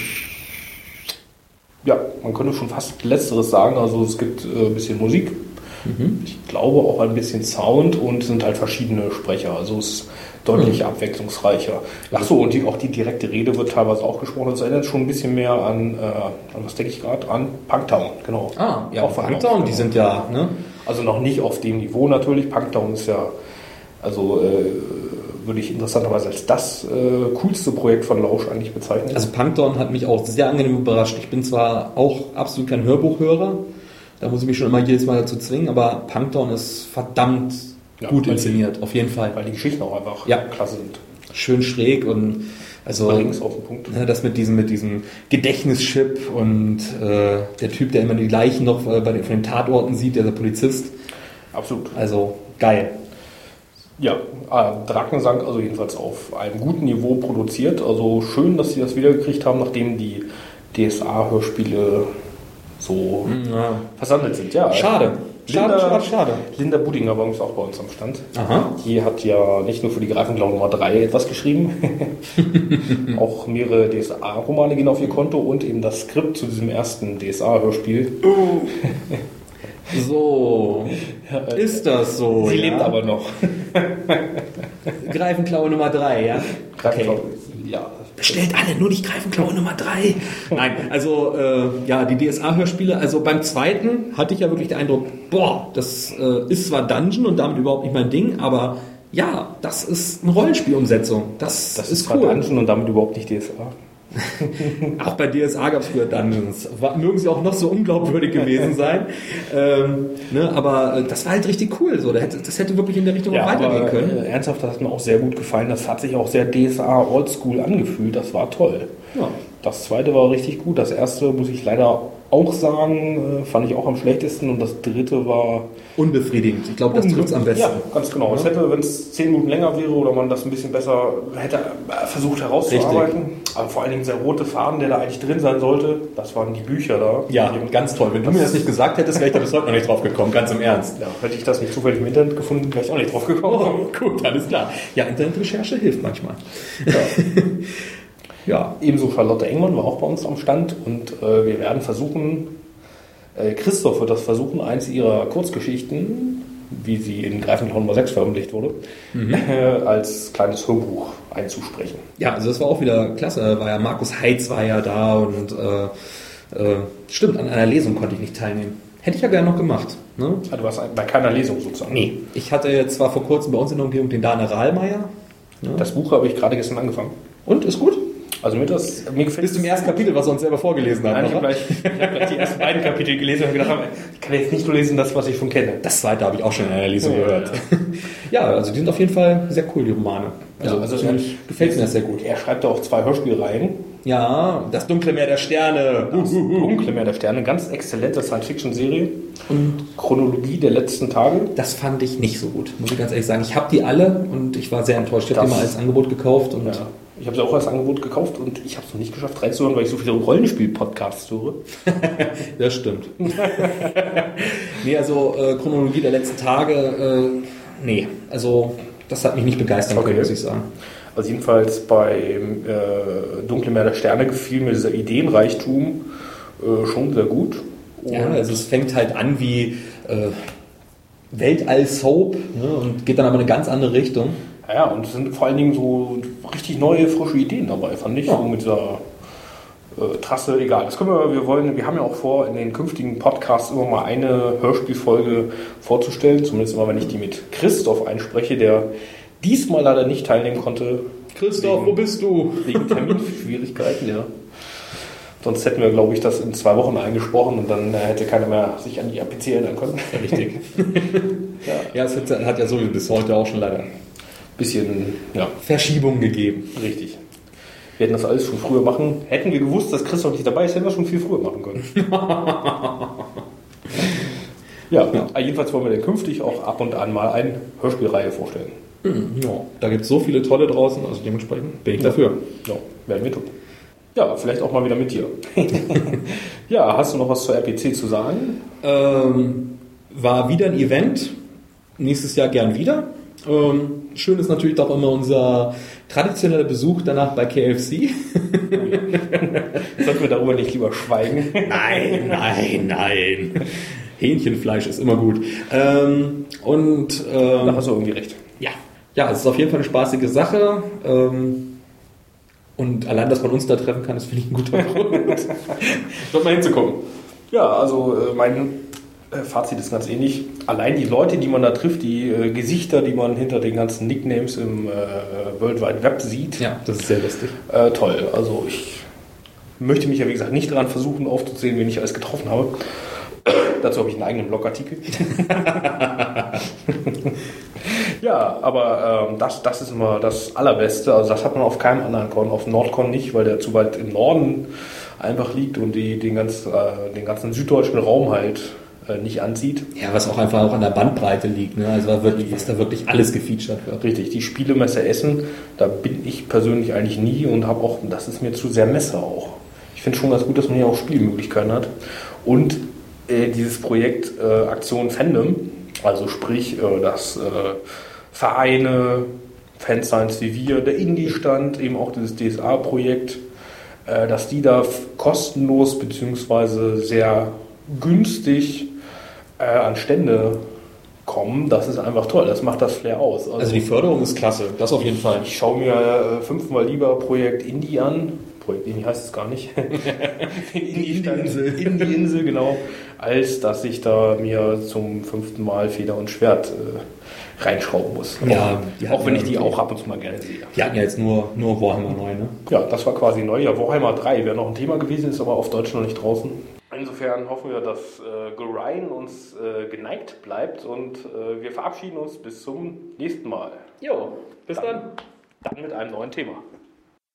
Ja, man könnte schon fast Letzteres sagen. Also es gibt ein bisschen Musik. Ich glaube auch ein bisschen Sound und es sind halt verschiedene Sprecher. Also es ist deutlich abwechslungsreicher. Achso, und auch die direkte Rede wird teilweise auch gesprochen. Das erinnert schon ein bisschen mehr an was denke ich gerade? An Punktown, genau. Ah, ja, auch Punktown, die sind ja, ne? Also noch nicht auf dem Niveau natürlich. Punktown ist ja, also würde ich interessanterweise als das coolste Projekt von Lausch eigentlich bezeichnen. Also Punktown hat mich auch sehr angenehm überrascht. Ich bin zwar auch absolut kein Hörbuchhörer, da muss ich mich schon immer jedes Mal dazu zwingen, aber Punktown ist verdammt gut inszeniert, auf jeden Fall. Weil die Geschichten auch einfach klasse sind. Schön schräg und also links auf den Punkt. Das mit diesem Gedächtnischip und der Typ, der immer die Leichen noch von den Tatorten sieht, der Polizist. Absolut. Also geil. Ja, Drakensang also jedenfalls auf einem guten Niveau produziert. Also schön, dass sie das wiedergekriegt haben, nachdem die DSA-Hörspiele so versandet sind. Ja, schade. Schade. Linda Budinger war übrigens auch bei uns am Stand. Aha. Die hat ja nicht nur für die Greifenklau Nummer 3 etwas geschrieben, auch mehrere DSA-Romane gehen auf ihr Konto und eben das Skript zu diesem ersten DSA-Hörspiel. So, ist das so? Sie lebt aber noch. Greifenklaue Nummer 3, ja? Greifenklaue, ja. Bestellt alle, nur nicht Greifenklaue Nummer 3. Nein, also die DSA-Hörspiele, also beim zweiten hatte ich ja wirklich den Eindruck, das ist zwar Dungeon und damit überhaupt nicht mein Ding, aber ja, das ist eine Rollenspielumsetzung. Das ist zwar cool. Dungeon und damit überhaupt nicht DSA. Auch bei DSA gab es früher Dungeons. Mögen sie auch noch so unglaubwürdig gewesen sein. Aber das war halt richtig cool. So. Das hätte wirklich in der Richtung auch weitergehen können. Ernsthaft, das hat mir auch sehr gut gefallen. Das hat sich auch sehr DSA Oldschool angefühlt. Das war toll. Ja. Das zweite war richtig gut. Das erste, muss ich leider auch sagen, fand ich auch am schlechtesten. Und das dritte war... unbefriedigend. Ich glaube, das trifft es am besten. Ja, ganz genau. Ja. Es hätte, wenn es 10 Minuten länger wäre oder man das ein bisschen besser hätte versucht herauszuarbeiten. Richtig. Aber vor allen Dingen der rote Faden, der da eigentlich drin sein sollte, das waren die Bücher da. Ja, ganz toll. Wenn du mir das nicht gesagt hättest, wäre ich da bis heute noch nicht drauf gekommen. Ganz im Ernst. Ja, hätte ich das nicht zufällig im Internet gefunden, wäre ich auch nicht drauf gekommen. Oh, gut, alles klar. Ja, Internetrecherche hilft manchmal. Ja. Ja. Ebenso Charlotte Engmann war auch bei uns am Stand und wir werden versuchen, Christoph wird das versuchen, eins ihrer Kurzgeschichten, wie sie in Greifenklaue Nummer 6 veröffentlicht wurde, als kleines Hörbuch einzusprechen. Ja, also das war auch wieder klasse. Markus Heitz war ja da und stimmt, an einer Lesung konnte ich nicht teilnehmen. Hätte ich ja gerne noch gemacht. Ne? Also du warst bei keiner Lesung sozusagen? Nee. Ich hatte zwar vor kurzem bei uns in der Umgebung den Daniel Rahlmeier. Ne? Das Buch habe ich gerade gestern angefangen. Und, ist gut? Also mir gefällt. Bis zum ersten Kapitel, was er uns selber vorgelesen hat. Nein, ich habe gleich die ersten beiden Kapitel gelesen und gedacht, ich kann jetzt nicht nur lesen, das, was ich schon kenne. Das zweite habe ich auch schon in einer Lesung gehört. Ja, also die sind auf jeden Fall sehr cool, die Romane. Also gefällt mir das sehr gut. Er schreibt auch 2 Hörspielreihen. Ja, das Dunkle Meer der Sterne. Das Dunkle Meer der Sterne, ganz exzellente Science-Fiction-Serie. Und Chronologie der letzten Tage. Das fand ich nicht so gut, muss ich ganz ehrlich sagen. Ich habe die alle und ich war sehr enttäuscht. Ich habe die mal als Angebot gekauft. Und ich habe sie auch als Angebot gekauft und ich habe es noch nicht geschafft reinzuhören, weil ich so viele Rollenspiel-Podcasts höre. Das stimmt. Nee, also Chronologie der letzten Tage, nee, also das hat mich nicht begeistern können, muss ich sagen. Also jedenfalls bei Dunkle Meer der Sterne gefiel mir dieser Ideenreichtum schon sehr gut. Und ja, also es fängt halt an wie Weltall-Soap, ne, und geht dann aber in eine ganz andere Richtung. Ja, und es sind vor allen Dingen so richtig neue, frische Ideen dabei, fand ich. Ja. So mit dieser Trasse, egal. Das können wir haben ja auch vor, in den künftigen Podcasts immer mal eine Hörspielfolge vorzustellen. Zumindest immer, wenn ich die mit Christoph einspreche, der diesmal leider nicht teilnehmen konnte. Christoph, wo bist du? Wegen Terminschwierigkeiten, ja. Sonst hätten wir, glaube ich, das in 2 Wochen eingesprochen und dann hätte keiner mehr sich an die RPC erinnern können. Richtig. Ja, es hat ja so bis heute auch schon leider bisschen Verschiebung gegeben. Richtig. Wir hätten das alles schon früher machen. Hätten wir gewusst, dass Christoph nicht dabei ist, hätten wir schon viel früher machen können. Ja, jedenfalls wollen wir dann künftig auch ab und an mal eine Hörspielreihe vorstellen. Ja, da gibt es so viele tolle draußen, also dementsprechend bin ich dafür. Ja, werden wir tun. Ja, vielleicht auch mal wieder mit dir. Ja, hast du noch was zur RPC zu sagen? War wieder ein Event. Nächstes Jahr gern wieder. Schön ist natürlich auch immer unser traditioneller Besuch danach bei KFC. Sollten wir darüber nicht lieber schweigen? Nein. Hähnchenfleisch ist immer gut. Da hast du irgendwie recht. Ja, es ist auf jeden Fall eine spaßige Sache. Und allein, dass man uns da treffen kann, ist, finde ich, ein guter Grund. Dort mal hinzukommen. Ja, also mein Fazit ist ganz ähnlich. Allein die Leute, die man da trifft, die Gesichter, die man hinter den ganzen Nicknames im World Wide Web sieht. Ja, das ist sehr lustig. Toll. Also ich möchte mich ja, wie gesagt, nicht daran versuchen aufzuzählen, wen ich alles getroffen habe. Dazu habe ich einen eigenen Blogartikel. Ja, aber das ist immer das Allerbeste. Also das hat man auf keinem anderen Con, auf Nordcon nicht, weil der zu weit im Norden einfach liegt und den ganzen süddeutschen Raum halt nicht anzieht. Ja, was auch einfach auch an der Bandbreite liegt, ne? Also was da wirklich alles gefeatured wird. Richtig, die Spielemesse Essen, da bin ich persönlich eigentlich nie und habe auch, das ist mir zu sehr Messe auch. Ich finde schon ganz gut, dass man hier auch Spielmöglichkeiten hat. Und dieses Projekt Aktion Fandom, also sprich, dass Vereine, Fanscience wie wir, der Indie-Stand, eben auch dieses DSA-Projekt, dass die da kostenlos bzw. sehr günstig an Stände kommen, das ist einfach toll, das macht das Flair aus. Also die Förderung ist klasse, das auf jeden Fall. Ich schaue mir 5-mal lieber Projekt Indie an, Projekt Indie heißt es gar nicht. In die Insel, genau. Als dass ich da mir zum 5. Mal Feder und Schwert reinschrauben muss. Ja, auch wenn ich die auch ab und zu mal gerne sehe. Die hatten ja jetzt nur Warhammer 9, ne? Ja, das war quasi neu. Ja, Warhammer 3 wäre noch ein Thema gewesen, ist aber auf Deutsch noch nicht draußen. Insofern hoffen wir, dass Gorion uns geneigt bleibt und wir verabschieden uns bis zum nächsten Mal. Jo, bis dann. Dann mit einem neuen Thema.